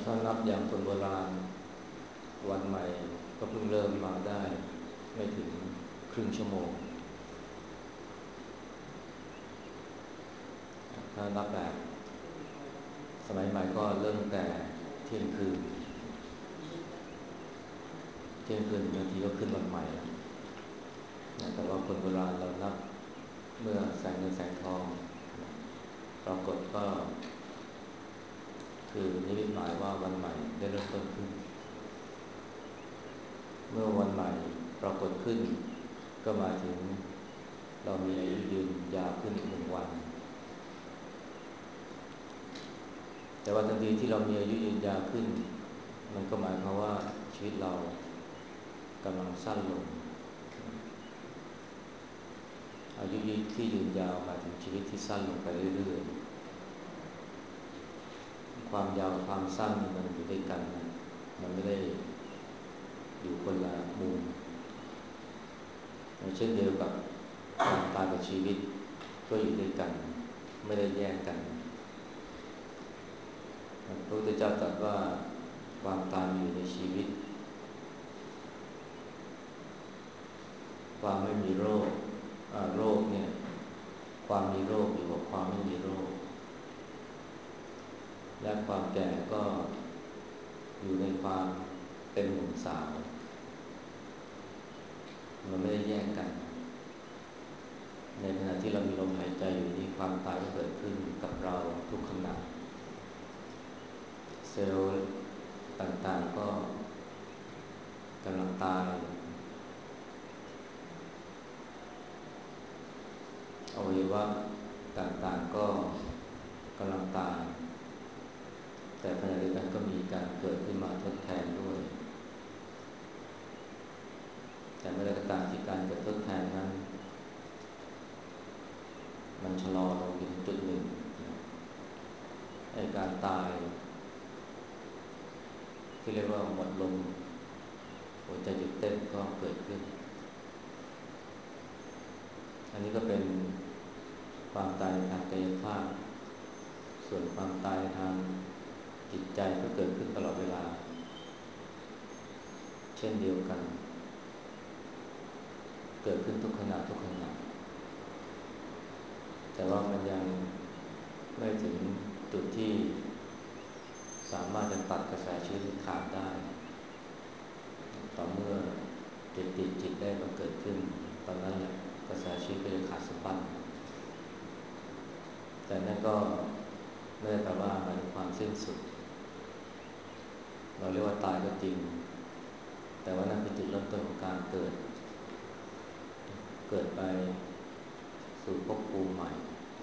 ถ้านับอย่างคนโบราณวันใหม่ก็เพิ่งเริ่มมาได้ไม่ถึงครึ่งชั่วโมงถ้านับแบบสมัยใหม่ก็เริ่มแต่เที่ยงคืน1 นาทีก็ขึ้นวันใหม่แล้วแต่ว่าคนโบราณเรานับเมื่อแสงเงินแสงทองปรากฏก็คือนิมิตหมายว่าวันใหม่ได้เริ่มต้นขึ้นเมื่อวันใหม่ปรากฏขึ้นก็หมายถึงเรามีอายุยืนยาวขึ้นอีก1 วันแต่ว่าทันทีที่เรามีอายุยืนยาวขึ้นมันก็หมายความว่าชีวิตเรากำลังสั้นลงอายุที่ยืนยาวหมายถึงชีวิตที่สั้นลงไปเรื่อยๆความยาวความสั้นมันอยู่ด้วยกันนะมันไม่ได้อยู่คนละมุมเช่นเดียวกับความตายกับชีวิตก็อยู่ด้วยกันไม่ได้แยกกันพระพุทธเจ้าตรัสว่าความตายมีอยู่ในชีวิตความไม่มีโรคโรคเนี่ยความมีโรคอยู่กับความไม่มีโรคและความแก่ก็อยู่ในความเป็นหนุ่มสาวมันไม่ได้แยกกันในขณะที่เรามีลมหายใจอยู่นี้ความตายก็เกิดขึ้นกับเราทุกขณะเซลล์ต่างๆก็กำลังตายอวัยวะต่างๆก็กำลังตายแต่ขณะเดียวกันก็มีการเกิดขึ้นมาทดแทนด้วยแต่เมื่อใดก็ตามที่การเกิดทดแทนนั้นมันชะลอลงถึงจุดหนึ่งไอ้การตายที่เรียกว่าหมดลมหัวใจหยุดเต้นก็เกิดขึ้นอันนี้ก็เป็นความตายทางกายภาพส่วนความตายทางจิตใจก็เกิดขึ้นตลอดเวลาเช่นเดียวกันเกิดขึ้นทุกขณะแต่ว่ามันยังไม่ถึงจุดที่สามารถจะตัดกระแสชีวิตขาดได้ต่อเมื่อจุดติดจิตได้บังเกิดขึ้นตอนนั้นแหละกระแสชีวิตก็จะขาดสะบั้นแต่นั่นก็ไม่ได้แปลว่าหมายถึงความสิ้นสุดเราเรียกว่าตายก็จริงแต่ว่านั่นคือจุดเริ่มต้นของการเกิดไปสู่ภพภูมิใหม่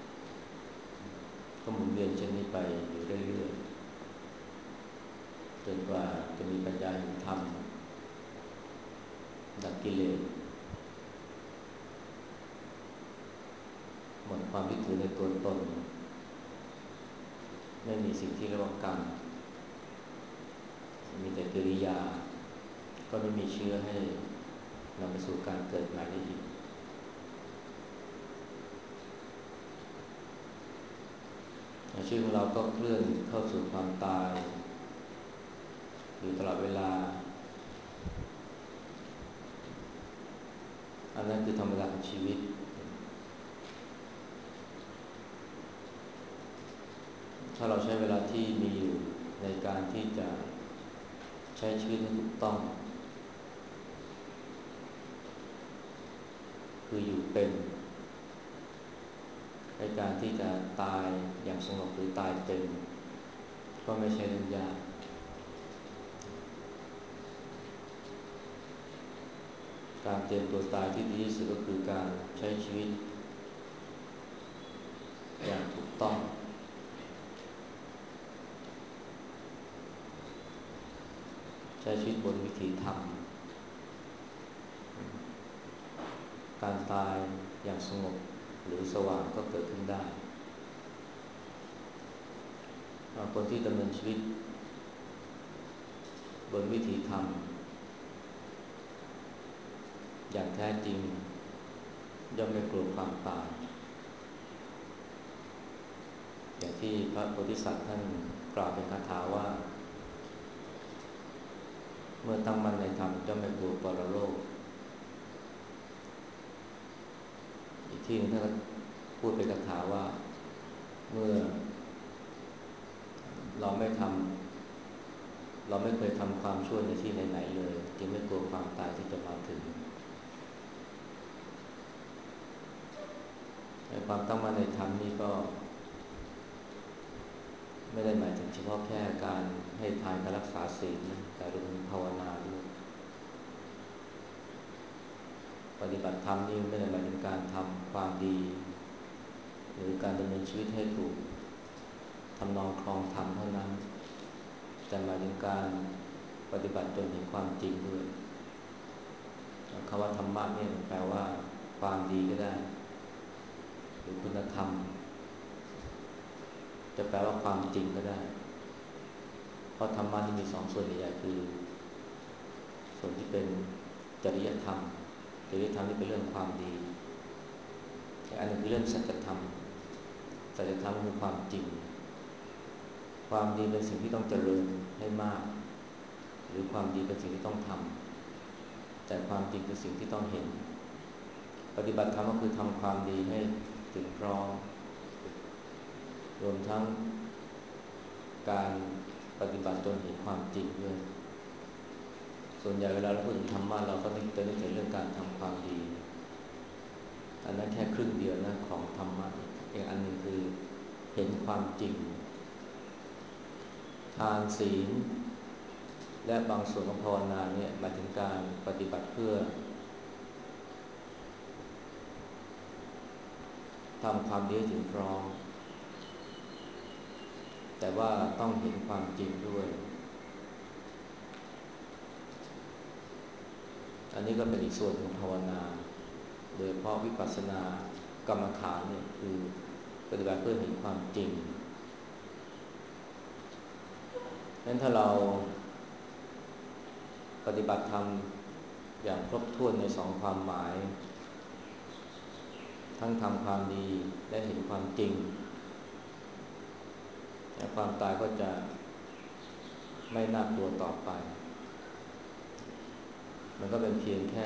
ก็หมุนเวียนเช่นนี้ไปอยู่เรื่อยๆจนกว่าจะมีปัญญาเห็นธรรมดับกิเลสหมดความยึดถือในตัวตนไม่มีสิ่งที่เรียกว่ากรรมมีแต่กิริยาก็ไม่มีเชื้อให้นำไปสู่การเกิดใหม่ได้อีกชีวิตของเราก็เคลื่อนเข้าสู่ความตายอยู่ตลอดเวลาอันนั้นคือธรรมดาของชีวิตถ้าเราใช้เวลาที่มีอยู่ในการที่จะใช้ชีวิตให้ถูกต้องคืออยู่เป็นในการที่จะตายอย่างสงบหรือตายเป็นก็ไม่ใช่เรื่องยากการเตรียมตัวตายที่ดีที่สุดก็คือการใช้ชีวิตอย่างถูกต้องใช้ชีวิตบนวิถีธรรมการตายอย่างสงบหรือสว่างก็เกิดขึ้นได้คนที่ดำเนินชีวิตบนวิถีธรรมอย่างแท้จริงย่อมไม่กลัวความตายอย่างที่พระโพธิสัตว์ท่านกล่าวเป็นคาถาว่าเมื่อตั้งมั่นในธรรมจะไม่กลัวปรโลกอีกที่นึงท่านพูดเป็นคาถาว่าเมื่อเราไม่เคยทำความชั่วในที่ไหนๆเลยจึงไม่กลัวความตายที่จะมาถึงความตั้งมั่นในธรรมนี่ก็ไม่ได้หมายถึงเฉพาะแค่การให้ทานการรักษาศีลนะแต่รวมถึงภาวนาด้วยปฏิบัติธรรมนี่ไม่ได้หมายถึงการทำความดีหรือการดำเนินชีวิตให้ถูกทำนองครองธรรมเท่านั้นแต่หมายถึงการปฏิบัติจนเห็นความจริงด้วยคำว่าธรรมะเนี่ยแปลว่าความดีก็ได้หรือคุณธรรมจะแปลว่าความจริงก็ได้เพราะธรรมะนี่มีสองส่วนใหญ่คือส่วนที่เป็นจริยธรรมนี่เป็นเรื่องความดีอีกอันนึงคือเรื่องสัจธรรมคือความจริงความดีเป็นสิ่งที่ต้องเจริญให้มากหรือความดีเป็นสิ่งที่ต้องทำแต่ความจริงคือสิ่งที่ต้องเห็นปฏิบัติธรรมก็คือทำความดีให้ถึงพร้อมรวมทั้งการปฏิบัติจนเห็นความจริงด้วยส่วนใหญ่เวลาเราพูดถึงธรรมะเราก็นึกถึงเรื่องการทำความดีอันนั้นแค่ครึ่งเดียวนะของธรรมะอีกอันหนึ่งคือเห็นความจริงทานศีลและบางส่วนของภาวนาเนี่ยหมายถึงการปฏิบัติเพื่อทำความดีให้ถึงพร้อมแต่ว่าต้องเห็นความจริงด้วยอันนี้ก็เป็นอีกส่วนของภาวนาโดยเฉพาะวิปัสสนากรรมฐานเนี่ยคือปฏิบัติเพื่อเห็นความจริงงั้นถ้าเราปฏิบัติธรรมอย่างครบถ้วนในสองความหมายทั้งทำความดีและเห็นความจริงและความตายก็จะไม่น่ากลัวต่อไปมันก็เป็นเพียงแค่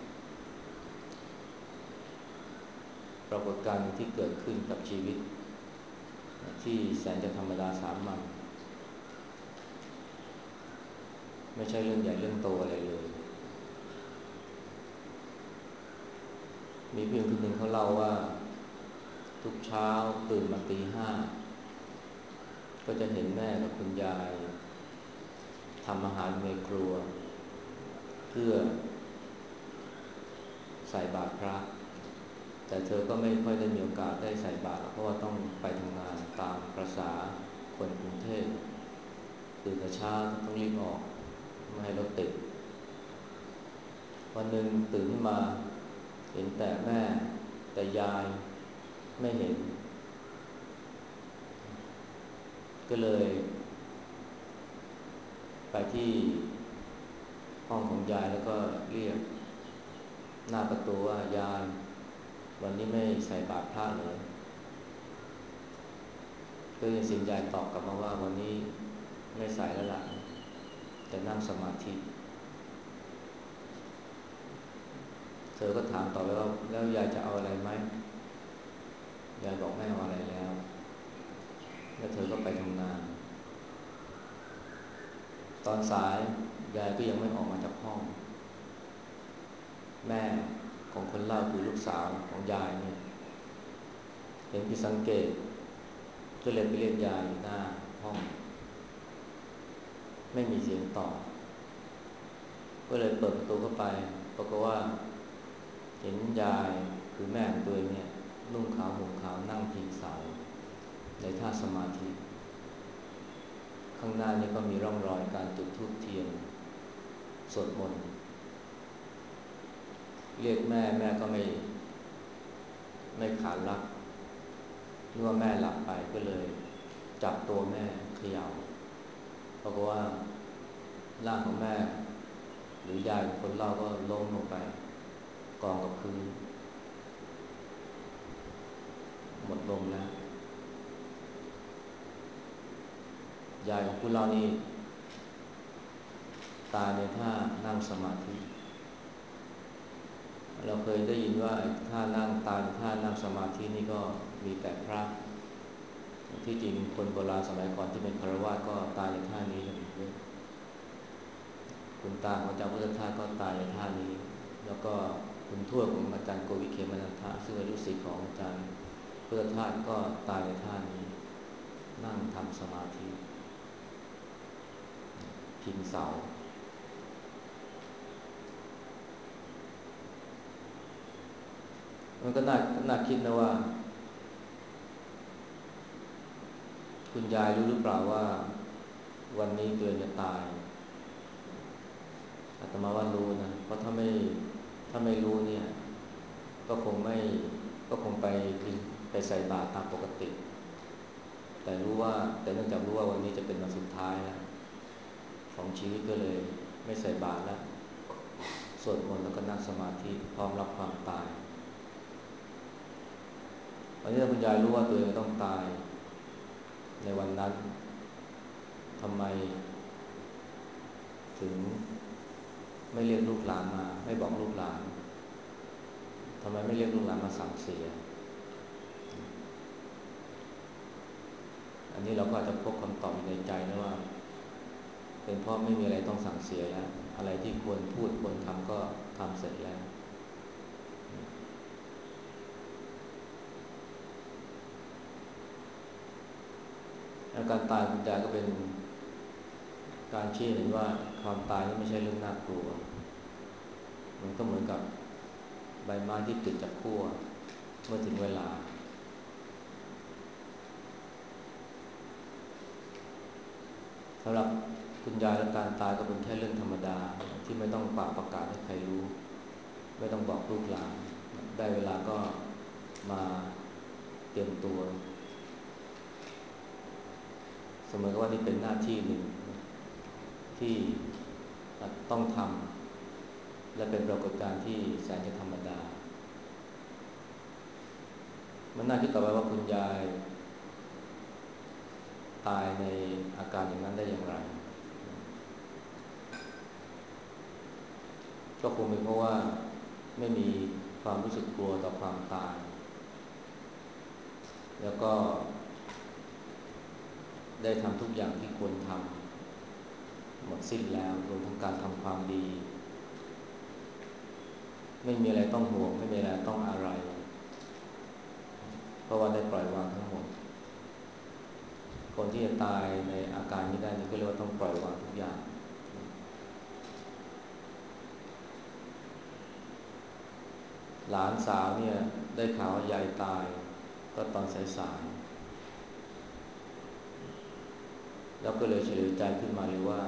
ปรากฏการณ์ที่เกิดขึ้นกับชีวิตที่แสนจะธรรมดาสามัญไม่ใช่เรื่องใหญ่เรื่องโตอะไรเลยมีเพียงคนหนึ่งเขาเล่าว่าทุกเช้าตื่นมาตี 5ก็จะเห็นแม่กับคุณยายทำอาหารในครัวเพื่อใส่บาตรพระแต่เธอก็ไม่ค่อยได้มีโอกาสได้ใส่บาตรเพราะว่าต้องไปทำงานตามประสาคนกรุงเทพตื่นแต่เช้าต้องรีบออกไม่ให้รถติดวันหนึ่งตื่นขึ้นมาเห็นแต่แม่แต่ยายไม่เห็นก็เลยไปที่ห้องของยายแล้วก็เรียกหน้าประตูว่ายายวันนี้ไม่ใส่บาตรพระเลยก็ยังเสียงยายตอบกลับมาว่าวันนี้ไม่ใส่แล้วล่ะจะนั่งสมาธิเธอก็ถามต่อไปว่าแล้วยายจะเอาอะไรไหมยายบอกไม่เอาอะไรแล้วเธอก็ไปทำงานตอนสายยายก็ยังไม่ออกมาจากห้องแม่ของคนเล่าคือลูกสาวของยายเนี่ยเห็นผิดสังเกตก็เลยไปเรียกยายอยู่หน้าห้องไม่มีเสียงตอบก็เลยเปิดประตูเข้าไปปรากฏว่าเห็นยายคือแม่ของตัวเองเนี่ยนุ่งขาวห่มขาวนั่งพิงเสาในท่าสมาธิข้างหน้านี่ก็มีร่องรอยการจุดธูปเทียนสวดมนต์เรียกแม่แม่ก็ไม่ขานรับนึกว่าแม่หลับไปก็เลยจับตัวแม่เขย่าเพราะว่าร่างของแม่หรือยายคนเล่าก็ล้มลงไปกองกับพื้นหมดลมแล้วยายของผู้เล่านี่ตายในท่านั่งสมาธิเราเคยได้ยินว่าท่านั่งตายในท่านั่งสมาธินี่ก็มีแต่พระที่จริงคนโบราณสมัยก่อนที่เป็นฆราวาสก็ตายในท่านี้กันเยอะคุณตาของอาจารย์พุทธทาสก็ตายในท่านี้แล้วก็คุณทวดของอาจารย์โกวิเขมนันทะซึ่งเป็นลูกศิษย์ของอาจารย์พุทธทาสก็ตายในท่านี้นั่งทำสมาธิพิงเสามันก็น่าคิดนะว่าคุณยายรู้หรือเปล่าว่าวันนี้ตัวเองจะตายอาตมาว่ารู้นะเพราะถ้าไม่รู้เนี่ยก็คงไปใส่บาตรตามปกติแต่เนื่องจากรู้ว่าวันนี้จะเป็นวันสุดท้ายแล้วของชีวิตก็เลยไม่ใส่บาตรแล้วสวดมนต์แล้วก็นั่งสมาธิพร้อมรับความตายวันนี้คุณยายรู้ว่าตัวเองต้องตายในวันนั้นทำไมถึงไม่เรียกลูกหลานมาไม่บอกลูกหลานทำไมไม่เรียกลูกหลานมาสั่งเสียอันนี้เราก็อาจจะพบคำตอบอยู่ในใจนะว่าเป็นเพราะไม่มีอะไรต้องสั่งเสียแล้วอะไรที่ควรพูดควรทำก็ทำเสร็จแล้วการตายคุณยายก็เป็นการชี้เห็นว่าความตายนี่ไม่ใช่เรื่องน่ากลัวมันก็เหมือนกับใบไม้ที่ติดจากขั้วเมื่อถึงเวลาสำหรับคุณยายและการตายก็เป็นแค่เรื่องธรรมดาที่ไม่ต้องประกาศให้ใครรู้ไม่ต้องบอกลูกหลานได้เวลาก็มาเตรียมตัวเสมอว่านี่เป็นหน้าที่หนึ่งที่ต้องทำและเป็นปรากฏการณ์ที่แสนจะธรรมดามันน่าคิดต่อไปว่าคุณยายตายในอาการอย่างนั้นได้อย่างไรก็คงเป็นเพราะว่าไม่มีความรู้สึกกลัวต่อความตายแล้วก็ได้ทำทุกอย่างที่ควรทำหมดสิ้นแล้วรวมทั้งการทำความดีไม่มีอะไรต้องห่วงไม่มีอะไรต้องอะไรเพราะว่าได้ปล่อยวางทั้งหมดคนที่จะตายในอาการนี้ได้นี่ก็เรียกว่าต้องปล่อยวางทุกอย่างหลานสาวเนี่ยได้ข่าวว่ายายตายก็ตอนสายๆแล้วก็เลยเฉลียวใจขึ้นมาเลยว่า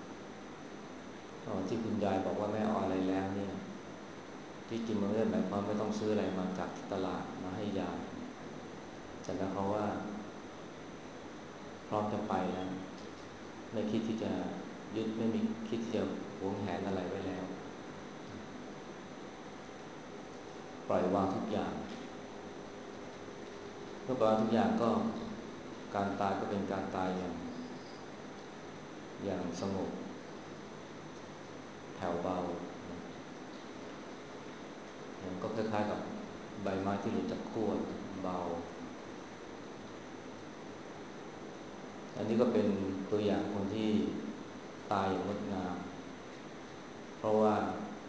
ที่คุณยายบอกว่าไม่เอาอะไรแล้วเนี่ยที่จริงมันไม่ได้หมายความไม่ต้องซื้ออะไรมาจากตลาดมาให้ยายแต่แล้วเพราะว่าพร้อมจะไปแล้วไม่คิดที่จะยึดไม่มีคิดที่จะหวงแหนอะไรไว้แล้วปล่อยวางทุกอย่างเมื่อปล่อยวางทุกอย่างก็การตายก็เป็นการตายอย่างสงบแผ่วเบาก็คล้ายๆกับใบไม้ที่หลุดจากขั้วเบาอันนี้ก็เป็นตัวอย่างคนที่ตายอย่างงดงามเพราะว่า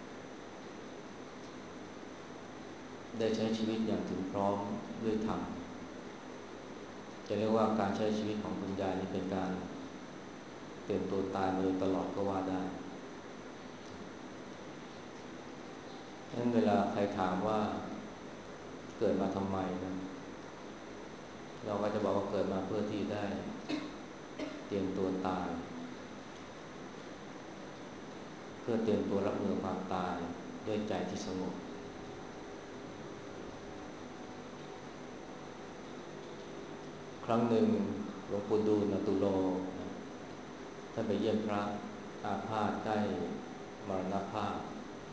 ได้ใช้ชีวิตอย่างถึงพร้อมด้วยธรรมจะเรียกว่าการใช้ชีวิตของคุณยายนี่เป็นการเตรียมตัวตายมาโดยตลอดก็ว่าได้ฉะนั้นเวลาใครถามว่าเกิดมาทำไมนะเราก็จะบอกว่าเกิดมาเพื่อที่ได้เตรียมตัวตายเพื่อเตรียมตัวรับมือความตายด้วยใจที่สงบครั้งหนึ่งหลวงปู่ดูลย์ ตุโลท่านไปเยี่ยมพระอาพาธใกล้มรณภาพ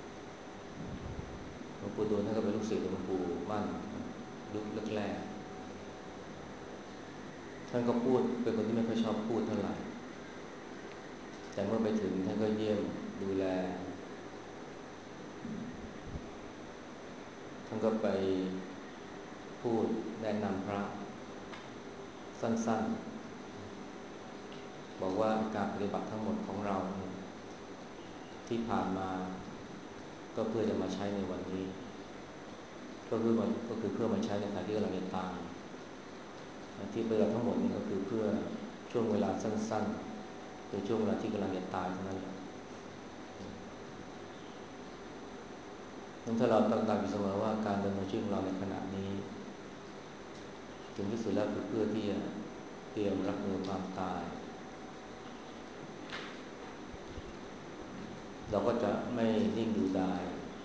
หลวงปู่ดูลย์ท่านก็เป็นลูกศิษย์หลวงปู่มั่นยุคแรกๆท่านก็พูดเป็นคนที่ไม่ค่อยชอบพูดเท่าไหร่แต่แต่เมื่อไปถึงท่านก็เยี่ยมดูแลท่านก็ไปพูดแนะนำพระสั้นๆบอกว่าการปฏิบัติทั้งหมดของเราที่ผ่านมาก็เพื่อจะมาใช้ในวันนี้ก็คือเพื่อมาใช้ในขณะที่เราจะตายที่ปฏิบัติทั้งหมดนี้ก็คือเพื่อช่วงเวลาสั้นๆหรือช่วงเวลาที่กำลังจะตายเท่านั้นแหละถ้าเราตั้งใจอยู่เสมอว่าการดำเนินชีวิตของเราในขณะนี้ถึงที่สุดแล้วคือเพื่อที่จะเตรียมรับมือความตายเราก็จะไม่นิ่งดูดาย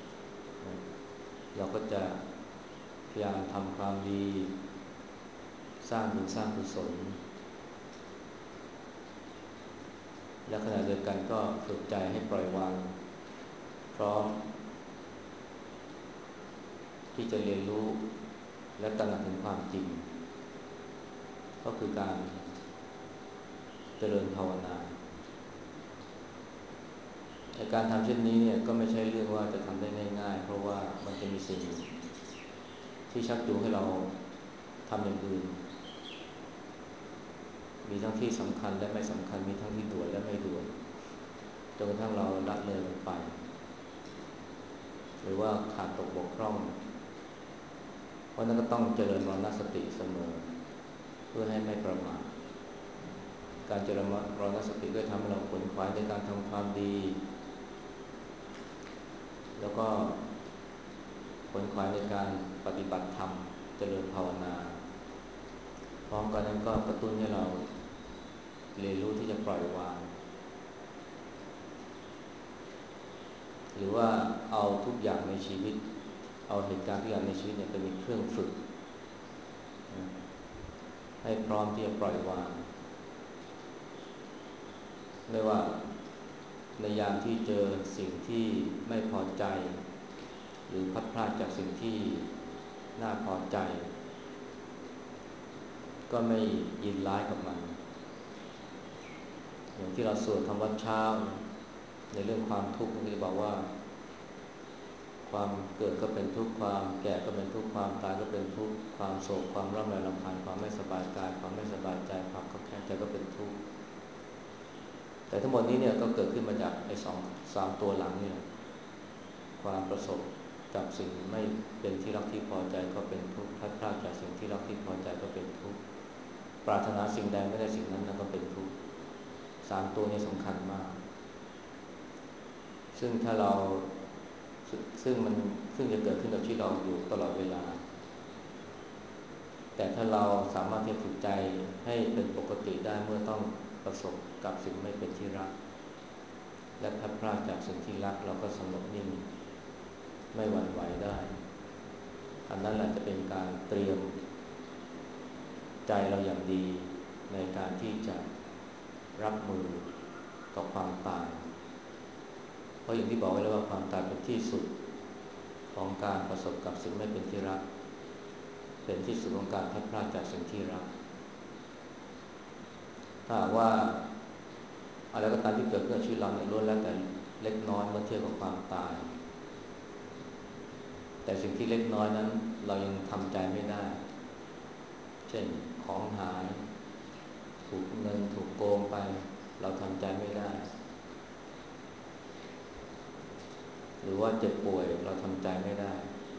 เราก็จะพยายามทำความดีสร้างบุญสร้างกุศลและขณะเดียวกันก็ฝึกใจให้ปล่อยวางพร้อมที่จะเรียนรู้และตระหนักถึงความจริงก็คือการเจริญภาวนาในการทำเช่นนี้เนี่ยก็ไม่ใช่เรื่องว่าจะทำได้ง่ายๆเพราะว่ามันจะมีสิ่งที่ชักจูงให้เราทำอย่างอื่นมีทั้งที่สำคัญและไม่สำคัญมีทั้งที่ด่วนและไม่ด่วนจนกระทั่งเราละเลยมันไปหรือว่าขาดตกบกพร่องเพราะนั้นก็ต้องเจริญมรณสติเสมอเพื่อให้ไม่ประมาทการเจริญมรณสติก็ทำให้เราขวนขวายในการทำความดีแล้วก็ขวนขวายในการปฏิบัติธรรมเจริญภาวนาพร้อมกันนั้นก็กระตุ้นให้เราเรียนรู้ที่จะปล่อยวางหรือว่าเอาทุกอย่างในชีวิตเอาเหตุการณ์ทุกอย่างในชีวิตเนี่ยเป็นเครื่องฝึกให้พร้อมที่จะปล่อยวางไม่ว่าในยามที่เจอสิ่งที่ไม่พอใจหรือพัดพลาดจากสิ่งที่น่าพอใจก็ไม่ยินร้ายกับมันอย่างที่เราสวดทำวัดเช้าในเรื่องความทุกข์ที่จะบอกว่าความเกิดก็เป็นทุกข์ความแก่ก็เป็นทุกข์ความตายก็เป็นทุกข์ความโศกความร่ำไรรำพันความไม่สบายกายความไม่สบายใจความขับแค้นใจก็เป็นทุกข์แต่ทั้งหมดนี้เนี่ยก็เกิดขึ้นมาจากไอ้สามตัวหลังเนี่ยความประสบกับสิ่งไม่เป็นที่รักที่พอใจก็เป็นทุกข์พลัดพรากจากสิ่งที่รักที่พอใจก็เป็นทุกข์ปรารถนาสิ่งใดไม่ได้สิ่งนั้นก็เป็นทุกข์สามตัวนี้สำคัญมากซึ่งถ้าเราซึ่งจะเกิดขึ้นกับชีวิตเราอยู่ตลอดเวลาแต่ถ้าเราสามารถที่จะฝึกใจให้เป็นปกติได้เมื่อต้องประสบกับสิ่งไม่เป็นที่รักและพลัดพรากจากสิ่งที่รักเราก็สงบนิ่งไม่หวั่นไหวได้อันนั้นแหละจะเป็นการเตรียมใจเราอย่างดีในการที่จะรับมือต่อความตายเพราะอย่างที่บอกไว้แล้วว่าความตายเป็นที่สุดของการประสบกับสิ่งไม่เป็นที่รักเป็นที่สุดของการพลัดพรากจากสิ่งที่รักถ้าว่าอะไรก็ตามที่เกิดขึ้นในชีวิตเราเนี่ยล้วนแล้วแต่เล็กน้อยเมื่อเทียบกับความตายแต่สิ่งที่เล็กน้อยนั้นเรายังทำใจไม่ได้เช่นของหายถูกเงินถูกโกงไปเราทำใจไม่ได้หรือว่าเจ็บป่วยเราทำใจไม่ได้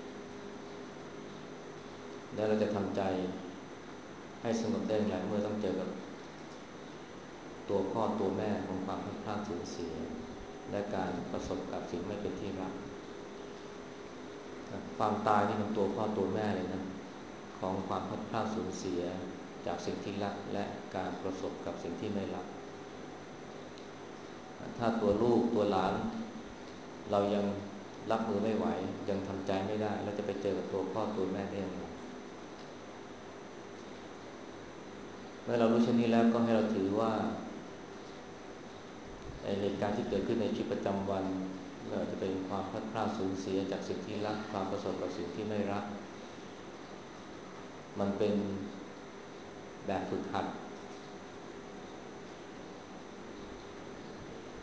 แล้วเราจะทำใจให้สงบได้อย่างไรเมื่อต้องเจอกับตัวพ่อตัวแม่ของความพลัดพรากสูญเสียและการประสบกับสิ่งไม่เป็นที่รักความตายนี่เป็นตัวพ่อตัวแม่เลยนะของความพลัดพรากสูญเสียจากสิ่งที่รักและการประสบกับสิ่งที่ไม่รักถ้าตัวลูกตัวหลานเรายังรับมือไม่ไหวยังทำใจไม่ได้แล้วจะไปเจอกับตัวพ่อตัวแม่ได้ยังไงเมื่อเรารู้เช่นนี้แล้วก็ให้เราถือว่าเหตุการณ์ที่เกิดขึ้นในชีวิตประจำวันไม่ว่าจะเป็นความพลัดพรากสูญเสียจากสิ่งที่รักความประสบกับสิ่งที่ไม่รักมันเป็นแบบฝึกหัด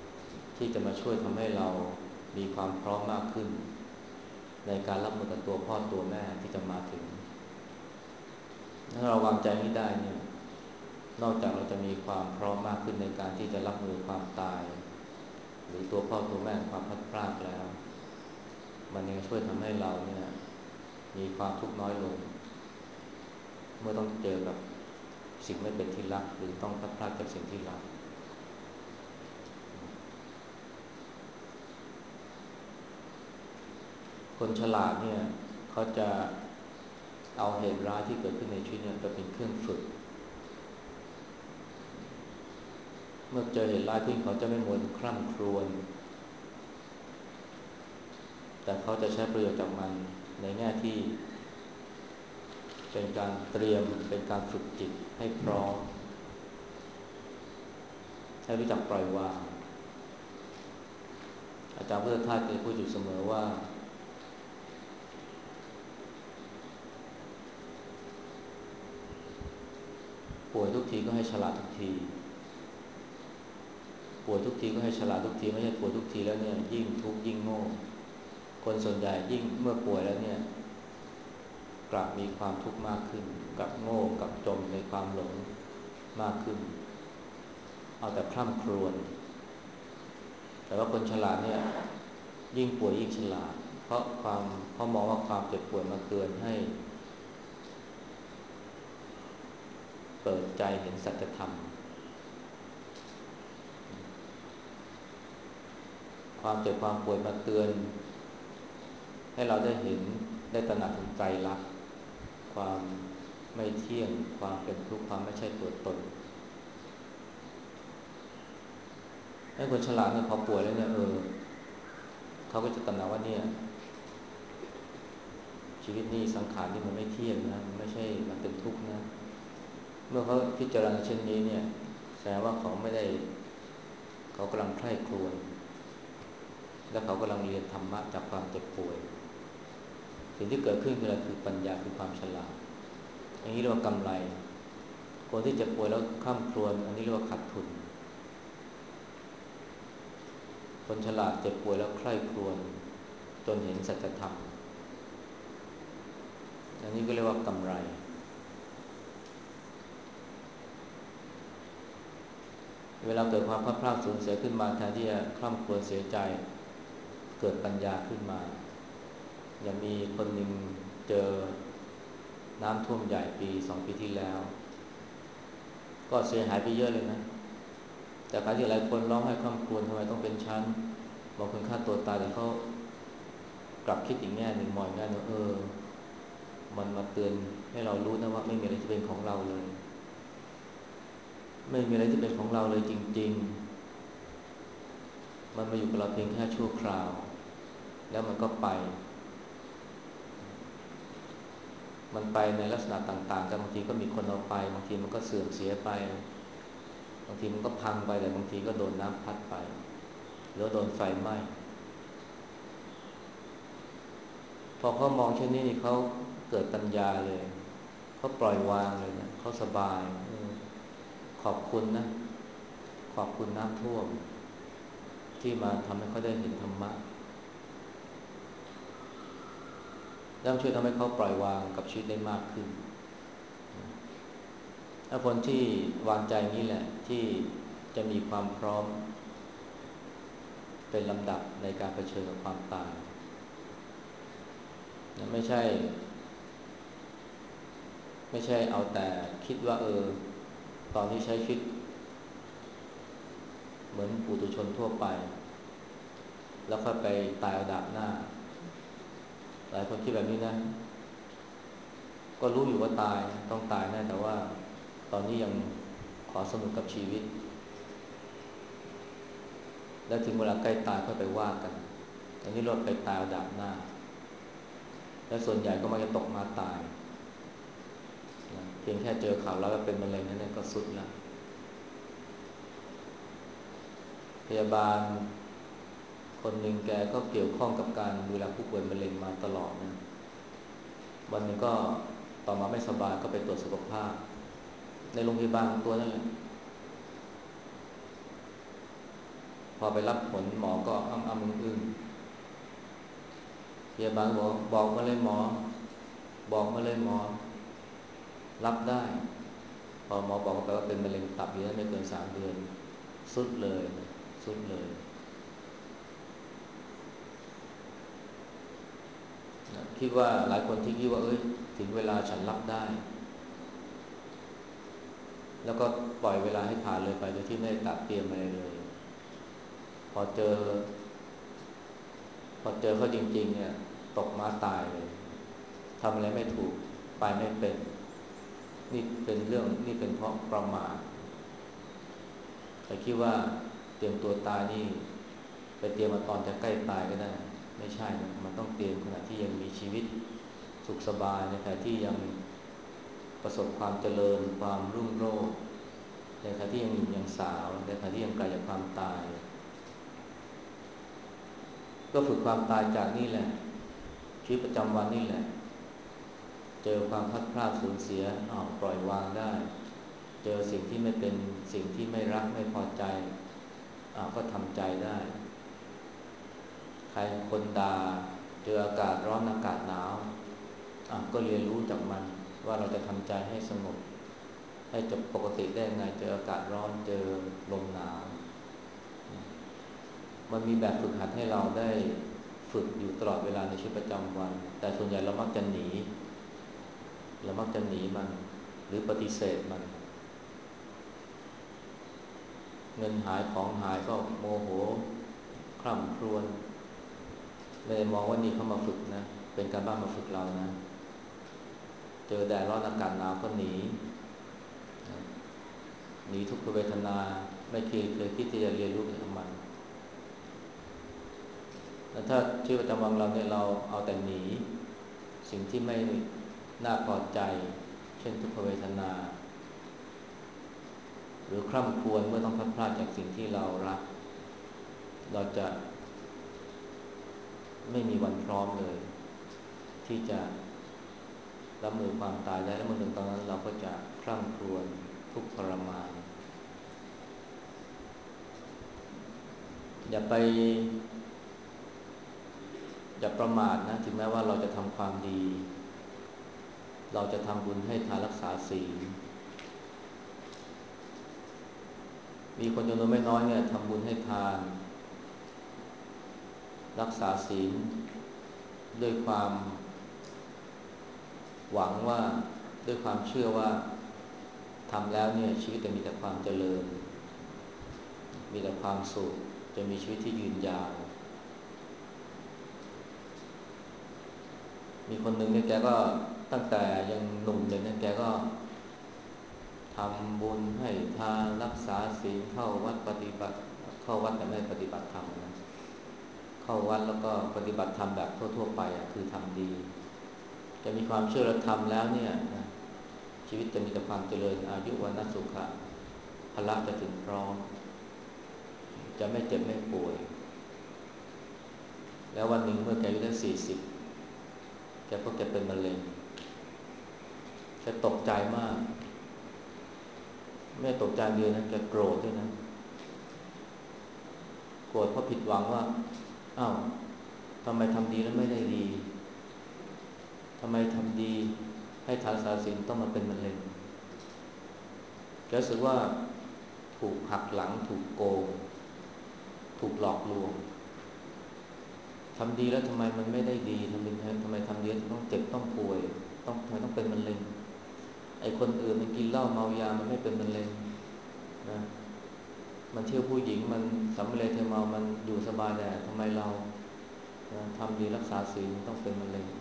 ที่จะมาช่วยทำให้เรามีความพร้อมมากขึ้นในการรับมือกับตัวพ่อตัวแม่ที่จะมาถึงถ้าเราวางใจนี้ได้เนี่ยนอกจากเราจะมีความพร้อมมากขึ้นในการที่จะรับมือความตายหรือตัวพ่อตัวแม่ความพลัดพรากแล้วมันยังช่วยทำให้เราเนี่ยมีความทุกข์น้อยลงเมื่อต้องเจอกับสิ่งไม่เป็นที่รักหรือต้องพลัดพรากจากสิ่งที่รักคนฉลาดเนี่ยเขาจะเอาเหตุร้ายที่เกิดขึ้นในชีวิตเนี่ยไปเป็นเครื่องฝึกเมื่อเจอเหตุร้ายขึ้นเขาจะไม่มัวคร่ำครวญแต่เขาจะใช้ประโยชน์จากมันในแง่ที่เป็นการเตรียมเป็นการฝึกจิตให้พร้อมให้รู้จักปล่อยวางอาจารย์พุทธทาสเคยพูดอยู่เสมอว่าป่วยทุกทีก็ให้ฉลาดทุกทีป่วยทุกทีก็ให้ฉลาดทุกทีไม่ใช่ป่วยทุกทีแล้วเนี่ยยิ่งทุกข์ยิ่งโง่คนส่วนใหญ่ยิ่งเมื่อป่วยแล้วเนี่ยกลับมีความทุกข์มากขึ้นกลับโง่กลับจมในความหลงมากขึ้นเอาแต่พร่ำครวญแต่ว่าคนฉลาดเนี่ยยิ่งป่วยยิ่งฉลาดเพราะเขามองว่าความเจ็บป่วยมาเตือนให้เปิดใจเห็นสัจธรรมความเจ็บความป่วยมาเตือนให้เราได้เห็นได้ตระหนักถึงไตรลักษณ์ความไม่เที่ยงความเป็นทุกข์ความไม่ใช่ตัวตนให้คนฉลาดเนี่ยพอป่วยแล้วเนี่ยเขาก็จะตระหนักว่าเนี่ยชีวิตนี้สังขารนี่มันไม่เที่ยงนะมันไม่ใช่มันเป็นทุกข์นะเมื่อเขาพิจารณาเช่นนี้เนี่ยแสดงว่าเขากำลังใคร่ครวญและเขากำลังเรียนธรรมะจากความเจ็บป่วยสิ่งที่เกิดขึ้นคืออะไรคือปัญญาคือความฉลาดอย่างนี้เรียกว่ากำไรคนที่เจ็บป่วยแล้วคร่ำครวญอันนี้เรียกว่าขาดทุนคนฉลาดเจ็บป่วยแล้วใคร่ครวญจนเห็นสัจธรรมอันนี้ก็เรียกว่ากำไรเวลาเกิดความพลาดพลาดสูญเสียขึ้นมาแทนที่จะคร่ำครวญเสียใจเกิดปัญญาขึ้นมาอย่างมีคนหนึ่งเจอน้ำท่วมใหญ่2 ปีที่แล้วก็เสียหายไปเยอะเลยนะแต่การที่หลายคนร้องไห้คร่ำครวญทำไมต้องเป็นชั้นบางคนฆ่าตัวตายแต่เขากลับคิดอีกแง่หนึ่งมองอีกแง่หนึ่งมันมาเตือนให้เรารู้นะว่าไม่มีอะไรที่เป็นของเราเลยไม่มีอะไรที่เป็นของเราเลยจริงๆมันมาอยู่กับเราเพียงแค่ชั่วคราวแล้วมันก็ไปมันไปในลักษณะต่างๆกันบางทีก็มีคนเอาไปบางทีมันก็เสื่อมเสียไปบางทีมันก็พังไปแต่บางทีก็โดนน้ำพัดไปหรือโดนไฟไหม้พอเขามองเช่นนี้นี่เขาเกิดปัญญาเลยเขาปล่อยวางเลยนะเขาสบายขอบคุณนะขอบคุณน้ำท่วมที่มาทำให้เขาได้เห็นธรรมะแล้วช่วยทำให้เขาปล่อยวางกับชีวิตได้มากขึ้นถ้าคนที่วางใจนี้แหละที่จะมีความพร้อมเป็นลำดับในการเผชิญกับความตายไม่ใช่เอาแต่คิดว่าตอนนี้ใช้ชีวิตเหมือนปุถุชนทั่วไปแล้วค่อยไปตายเอาดาบหน้าหลายคนคิดแบบนี้นะก็รู้อยู่ว่าตายต้องตายแน่แต่ว่าตอนนี้ยังขอสนุกกับชีวิตแล้วถึงเวลาใกล้ตายค่อยไปว่ากันอันนี้เราไปตายเอาดาบหน้าและส่วนใหญ่ก็มักจะตกมาตายนะเพียงแค่เจอข่าวแล้วว่าเป็นมะเร็งนั่นก็สุดแล้วพยาบาลคนหนึ่งแกก็เกี่ยวข้องกับการดูแลผู้ป่วยมะเร็งมาตลอดนะวันหนึ่งก็ต่อมาไม่สบายก็ไปตรวจสุขภาพในโรงพยาบาลของตัวนั่นแหละพออไปรับผลหมอก็อ้ำอึ้งพยาบาลบอกมาเลยหมอบอกมาเลยหมอรับได้พอหมอบอกไปว่าเป็นมะเร็งตับอยู่ได้ไม่เกิน3 เดือนสุดเลยสุดเลยคิดว่าหลายคนที่คิดว่าถึงเวลาฉันรับได้แล้วก็ปล่อยเวลาให้ผ่านเลยไปโดยที่ไม่ได้ตัดเตรียมอะไรเลยพอเจอเขาจริงๆเนี่ยตกม้าตายเลยทำอะไรไม่ถูกไปไม่เป็นนี่เป็นเพราะประมาทแต่คิดว่าเตรียมตัวตายนี่ไปเตรียมมาตอนจะใกล้ตายก็ได้ไม่ใช่นะมันต้องเตรียมขณะที่ยังมีชีวิตสุขสบายในขณะที่ยังประสบความเจริญความรุ่งโรจน์ในขณะที่ยังหนุ่มยังสาวในขณะที่ยังไกลจากความตายก็ฝึกความตายจากนี่แหละชีวิตประจำวันนี่แหละเจอความพลัดพรากสูญเสียปล่อยวางได้เจอสิ่งที่ไม่เป็นสิ่งที่ไม่รักไม่พอใจก็ทำใจได้ใครคนด่าเจออากาศร้อนอากาศหนาวก็เรียนรู้จากมันว่าเราจะทำใจให้สงบให้จบปกติได้ไงเจออากาศร้อนเจอลมหนาวมันมีแบบฝึกหัดให้เราได้ฝึกอยู่ตลอดเวลาในชีวิตประจำวันแต่ส่วนใหญ่เรามักจะหนีมันหรือปฏิเสธมันเงินหายของหายก็โมโหคร่ำครวญเลยมองว่านี่เขามาฝึกนะเป็นการบ้านมาฝึกเรานะเจอแดดร้อนอากาศหนาวก็หนีทุกขเวทนาไม่เคยคิดที่จะเรียนรู้กับมันแล้วถ้าชีวิตประจำวันเราเนี่ยเราเอาแต่หนีสิ่งที่ไม่น่าพอใจเช่นทุกขเวทนาหรือคร่ำครวญเมื่อต้องพลัดพรากจากสิ่งที่เรารักเราจะไม่มีวันพร้อมเลยที่จะรับมือความตายได้และเมื่อถึงตอนนั้นเราก็จะคร่ำครวญทุกข์ทรมานอย่าประมาทนะถึงแม้ว่าเราจะทำความดีเราจะทำบุญให้ทานรักษาศีลมีคนจำนวนไม่น้อยเนี่ยทำบุญให้ทานรักษาศีลด้วยความหวังว่าด้วยความเชื่อว่าทำแล้วเนี่ยชีวิตจะมีแต่ความเจริญมีแต่ความสุขจะมีชีวิตที่ยืนยาวมีคนหนึ่งเนี่ยแกก็ตั้งแต่ยังหนุ่มเลยเนี่ยแกก็ทำบุญให้ทานรักษาศีลเข้าวัดแต่ไม่ปฏิบัติธรรมนะเข้าวัดแล้วก็ปฏิบัติธรรมแบบทั่วๆไปคือทำดีจะมีความเชื่อและทำแล้วเนี่ยนะชีวิตจะมีแต่ความเจริญอายุวันะสุขะพละจะถึงพร้อมจะไม่เจ็บไม่ป่วยแล้ววันหนึ่งเมื่อแกอายุได้40แกเป็นมะเร็งแกตกใจมากไม่ตกใจเดียวนะแกโกรธด้วยนะโกรธเพราะผิดหวังว่าอ้าวทำไมทำดีแล้วไม่ได้ดีทำไมทำดีให้ทานศาศีลต้องมาเป็นมะเร็งแกรู้สึกว่าถูกหักหลังถูกโกงถูกหลอกลวงทำดีแล้วทำไมมันไม่ได้ดีทำไมทำดีต้องเจ็บต้องป่วยทำไมต้องเป็นมะเร็งไอ้คนอื่นมันกินเหล้าเมายามันไม่เป็นมะเร็งนะมันเที่ยวผู้หญิงมันสำเร็จเธอเมามันอยู่สบายแต่ทำไมเรานะทำดีรักษาศีลต้องเป็นมะเร็ง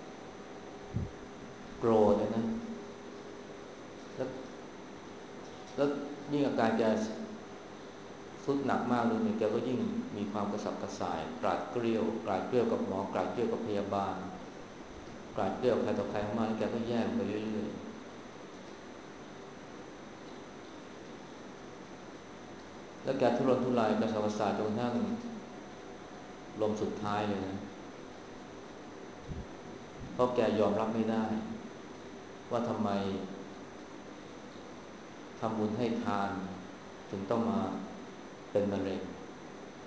โกรธเลยนะแล้วแล้วยิ่งอาการแกทรุดหนักมากเลยเนี่ยแกก็ยิ่งมีความกระสับกระส่ายกราดเกรี้ยวกับหมอกราดเกรี้ยวกับพยาบาลกราดเกรี้ยวใครต่อใครมากแล้วแกก็แย่ไปเรื่อยๆแล้วแกทุรนทุรายกระสับกระส่ายจนกระทั่งลมสุดท้ายเลยนะเพราะแกยอมรับไม่ได้ว่าทำไมทำบุญให้ทานถึงต้องมาเป็นมะเร็ง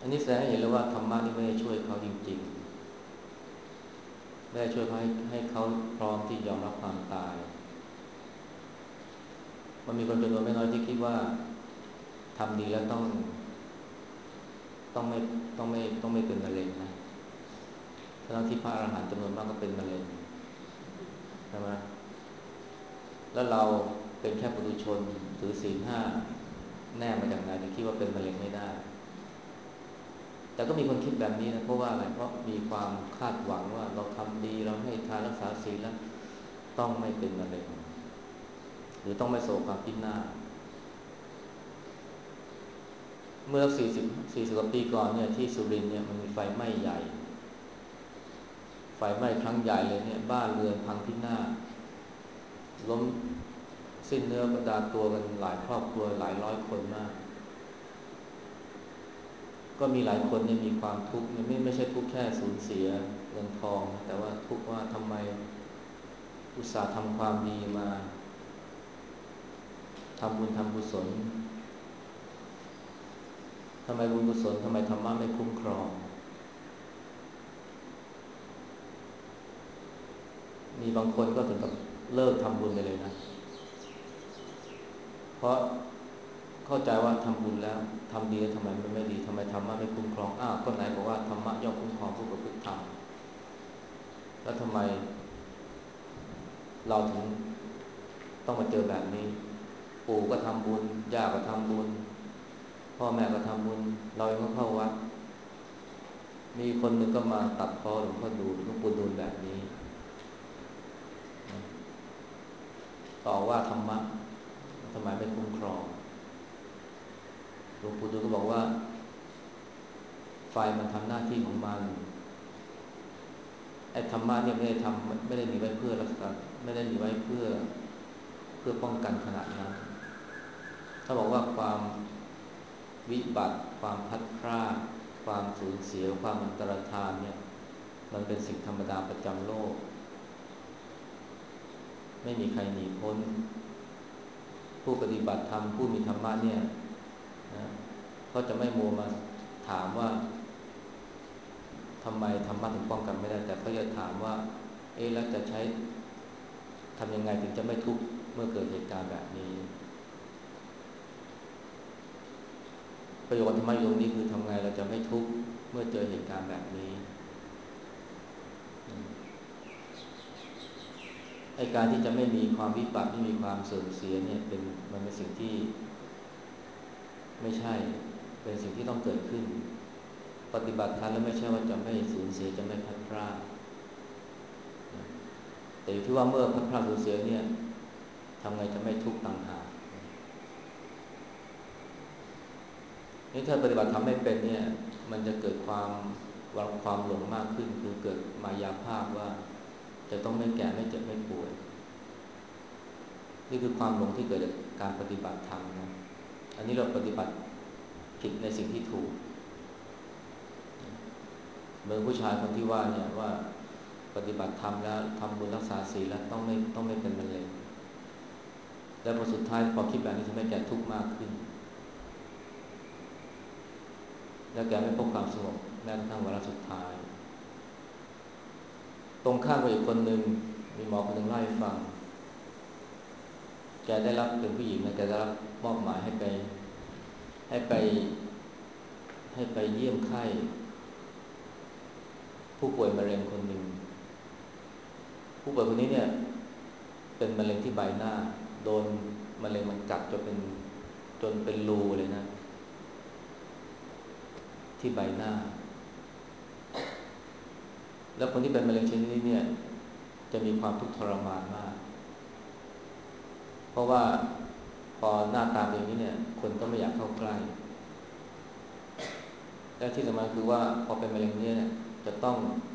อันนี้แสดงให้เห็นเลยว่าธรรมะนี่ไม่ได้ช่วยเขาจริงๆไม่ได้ช่วยเขาให้เขาพร้อมที่ยอมรับความตายมันมีคนจำนวนไม่น้อยที่คิดว่าทำดีแล้วต้องไม่ต้องไม่เป็นมะเร็งนะทั้งที่พระอรหันต์จำนวนมากก็เป็นมะเร็งใช่ไหมแล้วเราเป็นแค่ปุถุชนถือศีลห้าแน่มาจากไหนถึงคิดว่าเป็นมะเร็งไม่ได้แต่ก็มีคนคิดแบบนี้นะเพราะว่าอะไรเพราะมีความคาดหวังว่าเราทำดีเราให้ทานรักษาศีลแล้วต้องไม่เป็นมะเร็งหรือต้องไม่โศกความพินาศเมื่อ40กว่าปีก่อนเนี่ยที่สุรินทร์เนี่ยมันมีไฟไหม้ใหญ่ไฟไหม้ครั้งใหญ่เลยเนี่ยบ้านเรือนพังพินาศล้มสิ้นเนื้อประดาตัวกันหลายครอบครัวหลายร้อยคนมากก็มีหลายคนเนี่ยมีความทุกข์ไม่ใช่ทุกข์แค่สูญเสียเงินทองแต่ว่าทุกข์ว่าทำไมอุตส่าห์ทำความดีมาทำบุญทำกุศลทำไมบุญกุศลทำไมธรรมะไม่คุ้มครองมีบางคนก็ถึงกับเลิกทำบุญไปเลยนะเพราะเข้าใจว่าทำบุญแล้วทำดีแล้วทำไมมันไม่ดีทำไมธรรมะไม่คุ้มครองอ้าวก็ไหนบอกว่าธรรมะย่อมคุ้มครองผู้ประพฤติธรรมแล้วทำไมเราถึงต้องมาเจอแบบนี้ปู่ก็ทำบุญย่าก็ทำบุญพ่อแม่ก็ทำบุญเราเองก็เข้าวัดมีคนหนึ่งก็มาตัดพ้อหลวงพ่อดูหลวงปู่ดูลแบบนี้ต่อว่าธรรมะทำไมไม่คุ้มครองหลวงปู่ดูลก็บอกว่าไฟมันทำหน้าที่ของมันไอ้ธรรมะเนี่ยไม่ได้มีไว้เพื่อรักษาไม่ได้มีไว้เพื่อป้องกันขนาดนั้นถ้าบอกว่าความวิบัติความพลัดพรากความสูญเสียความอันตรธานเนี่ยมันเป็นสิ่งธรรมดาประจำโลกไม่มีใครหนีพ้นผู้ปฏิบัติธรรมผู้มีธรรมะเนี่ยนะเขาจะไม่มัวมาถามว่าทำไมธรรมะถึงป้องกันไม่ได้แต่เขาจะถามว่าแล้วจะใช้ทำยังไงถึงจะไม่ทุกข์เมื่อเกิดเหตุการณ์แบบนี้ประโยชน์ธรรมะอยู่ตรงนี้คือทำไงเราจะไม่ทุกข์เมื่อเจอเหตุการณ์แบบนี้ไอ้การที่จะไม่มีความวิบัติไม่มีความเสื่อมเสียเนี่ยมันเป็นสิ่งที่ไม่ใช่เป็นสิ่งที่ต้องเกิดขึ้นปฏิบัติธรรมแล้วไม่ใช่ว่าจะไม่สูญเสียจะไม่พลัดพรากแต่อยู่ที่ว่าเมื่อพลัดพรากสูญเสียเนี่ยทำไงจะไม่ทุกข์ต่างหากนี่ถ้าปฏิบัติธรรมไม่เป็นเนี่ยมันจะเกิดความหลงมากขึ้นคือเกิดมายาภาพว่าจะต้องไม่แก่ไม่เจ็บไม่ป่วยนี่คือความหลงที่เกิดจากการปฏิบัติธรรมนะอันนี้เราปฏิบัติผิดในสิ่งที่ถูกเหมือนผู้ชายคนที่ว่าเนี่ยว่าปฏิบัติธรรมแล้วทำบุญรักษาศีลแล้วต้องไม่เป็นมะเร็งแล้วพอสุดท้ายพอคิดแบบนี้ทำให้แกทุกข์มากขึ้นแล้วแกไม่พบความสงบแม้กระทั่งวาระสุดท้ายตรงข้ามกับอีกคนหนึ่งมีหมอคนหนึ่งเล่าให้ฟังแกได้รับเป็นผู้หญิงนะแกได้รับมอบหมายให้ไปให้ไปเยี่ยมไข้ผู้ป่วยมะเร็งคนหนึ่งผู้ป่วยคนนี้เนี่ยเป็นมะเร็งที่ใบหน้าโดนมะเร็งมันกัดจนเป็นรูเลยนะที่ใบหน้าแล้วคนที่เป็นมะเร็งชนิดนี้เนี่ยจะมีความทุกข์ทรมานมากเพราะว่าพอหน้าตาเป็นอย่างนี้เนี่ยคนก็ไม่อยากเข้าใกล้และที่สำคัญคือว่าพอเป็นมะเร็งเนี่ยจะต้อง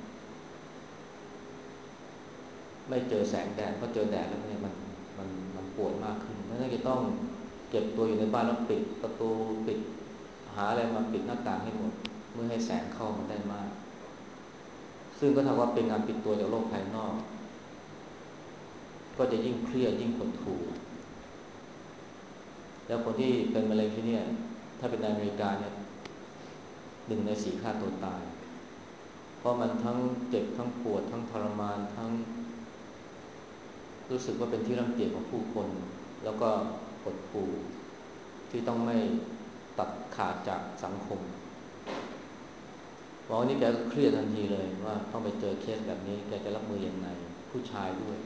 ไม่เจอแสงแดดเพราะเจอแดดแล้วเนี่ยมันปวดมากขึ้นเพราะฉะนั้นจะต้องเก็บตัวอยู่ในบ้านแล้วปิดประตูปิดหาอะไรมาปิดหน้าต่างให้หมดเมื่อให้แสงเข้ามาได้มากซึ่งก็เท่ากับเป็นการปิดตัวจากโลกภายนอกก็จะยิ่งเครียดยิ่งหดหู่แล้วคนที่เป็นมะเร็งที่เนี่ยถ้าเป็นในอเมริกาเนี่ย 1 ใน 4ฆ่าตัวตายเพราะมันทั้งเจ็บทั้งปวดทั้งทรมานทั้งรู้สึกว่าเป็นที่รังเกียจของผู้คนแล้วก็หดหู่ที่ต้องไม่ตัดขาดจากสังคมวันนี้แกก็เครียดทันทีเลยว่าต้องไปเจอเคสแบบนี้แกจะรับมือยังไงผู้ชายด้วย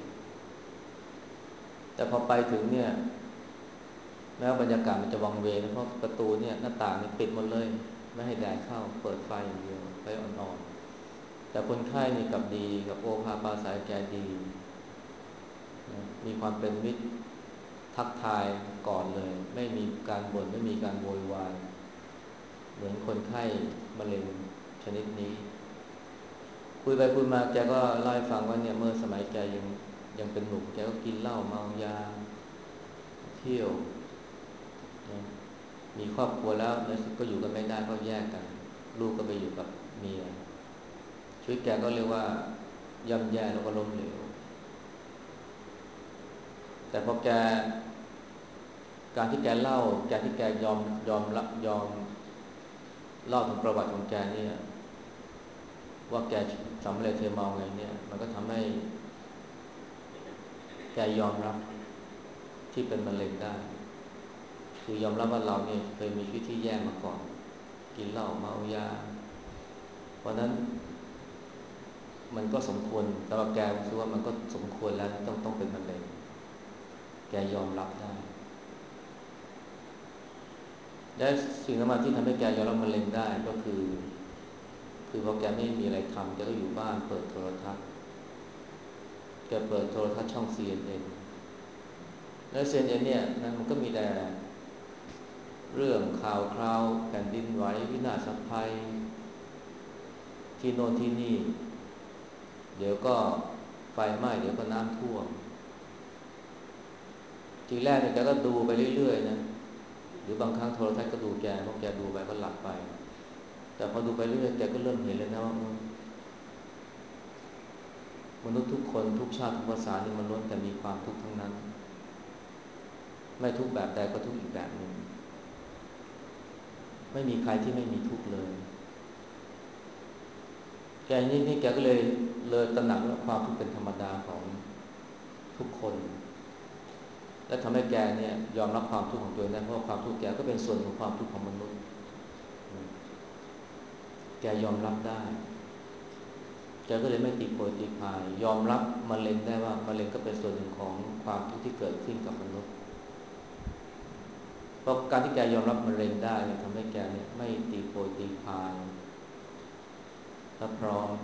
แต่พอไปถึงเนี่ยแม้ว่าบรรยากาศมันจะวังเวงเพราะประตูเนี่ยหน้าต่างเนี่ยปิดหมดเลยไม่ให้แดดเข้าเปิดไฟอย่างเดียวไฟอ่อนๆแต่คนไข้นี่กลับดีกับโอภาปราศัยแกดีมีความเป็นมิตรทักทายก่อนเลยไม่มีการบ่นไม่มีการโวยวายเหมือนคนไข้มะเร็งชนิดนี้คุยไปคุยมาแกก็เล่าให้ฟังว่าเนี่ยเมื่อสมัยแกยังเป็นหนุ่มแกก็กินเหล้าเมายาเที่ยวนะมีครอบครัวแล้วในสุดก็อยู่กันไม่ได้ก็แยกกันลูกก็ไปอยู่กับเมียชีวิตแกก็เรียกว่าย่ำแย่แล้วก็ล้มเหลวแต่พอแกการที่แกเล่าแกที่แกยอมรับยอมเล่าถึงประวัติของแกเนี่ยว่าแกสำเร็จเทเมาไงเนี่ยมันก็ทำให้แกยอมรับที่เป็นมะเร็งได้คือยอมรับว่าเราเนี่ยเคยมีชีวิตที่แย่มาก่อนกินเหล้าเมายาเพราะนั้นมันก็สมควรสำหรับแกคิดว่ามันก็สมควรแล้วต้องเป็นมะเร็งแกยอมรับได้และสิ่งสำคัญที่ทำให้แกยอมรับมะเร็งได้ก็คือพอแกไม่มีอะไรทำแกก็อยู่บ้านเปิดโทรทัศน์แกเปิดโทรทัศน์ช่อง CNN แล้ว CNN เนี่ยนะมันก็มีแต่เรื่องข่าวคราวแผ่นดินไหววินาศภัยที่โน่นที่นี่เดี๋ยวก็ไฟไหม้เดี๋ยวก็น้ำท่วมทีแรกเนี่ยแกก็ดูไปเรื่อยๆนะหรือบางครั้งโทรทัศน์ก็ดูแกเพราะแกดูไปก็หลับไปแต่พอดูไปเรื่อยๆแกก็เริ่มเห็นเลยนะว่ามนุษย์ทุกคนทุกชาติทุกภาษานี่มันล้วนแต่มีความทุกข์ทั้งนั้นไม่ทุกแบบใดก็ทุกอีกแบบหนึ่งไม่มีใครที่ไม่มีทุกข์เลยแกนี่แกก็เลยตระหนักว่าความทุกข์เป็นธรรมดาของทุกคนและทำให้แกเนี่ยยอมรับความทุกข์ของตัวเองได้เพราะความทุกข์แกก็เป็นส่วนของความทุกข์ของมนุษย์แกยอมรับได้แกก็เลยไม่ตีโพยตีพายยอมรับมะเร็งได้ว่ามะเร็งก็เป็นส่วนหนึ่งของความทุกข์ที่เกิดขึ้นกับมนุษย์เพราะการที่แกยอมรับมะเร็งได้เนี่ยทำให้แกเนี่ยไม่ตีโพยตีพายและพร้อม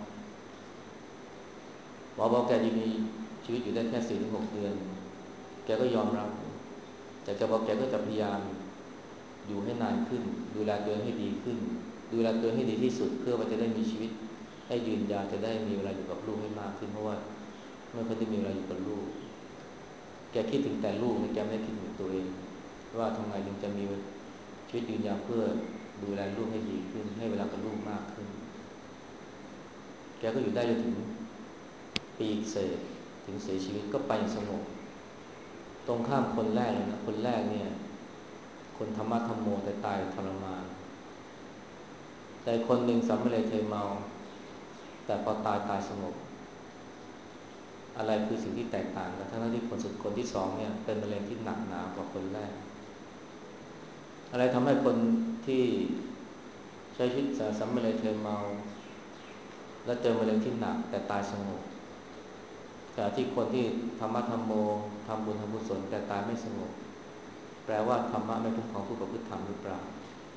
หมอบอกแกจะมีชีวิตอยู่ได้แค่4-6 เดือนแกก็ยอมรับแต่แกบอกแกก็จะพยายามอยู่ให้นานขึ้นดูแลตัวเองให้ดีขึ้นดูแลตัวเองให้ดีที่สุดเพื่อว่าจะได้มีชีวิตให้ยืนยาวจะได้มีเวลาอยู่กับลูกให้มากขึ้นเพราะว่าไม่ค่อยได้มีเวลาอยู่กับลูกแกคิดถึงแต่ลูกนะแกไม่ได้คิดถึงตัวเองว่าทำไงถึงจะมีชีวิตยืนยาวเพื่อดูแลลูกให้ดีขึ้นให้เวลากับลูกมากขึ้นแกก็อยู่ได้จนถึงปีเศษถึงเสียชีวิตก็ไปอย่างสงบตรงข้ามคนแรกเลยนะคนแรกเนี่ยคนธรรมะธรรมโมแต่ตายทรมานแต่คนหนึ่งสัมมาเลเทเมาแต่พอตายสงบอะไรคือสิ่งที่แตกต่างกันทั้งที่คนที่สองเนี่ยเป็นมะเร็งที่หนักหนากว่าคนแรกอะไรทำให้คนที่ใช้ชีวิตสัมมาเลเทเมาแล้วเจอมะเร็งที่หนักแต่ตายสงบแต่ที่คนที่ธรรมะธรรมโมทำบุญทำกุศลแต่ตายไม่สงบแปลว่าธรรมะไม่คุ้มครองผู้ประพฤติธรรมหรือเปล่า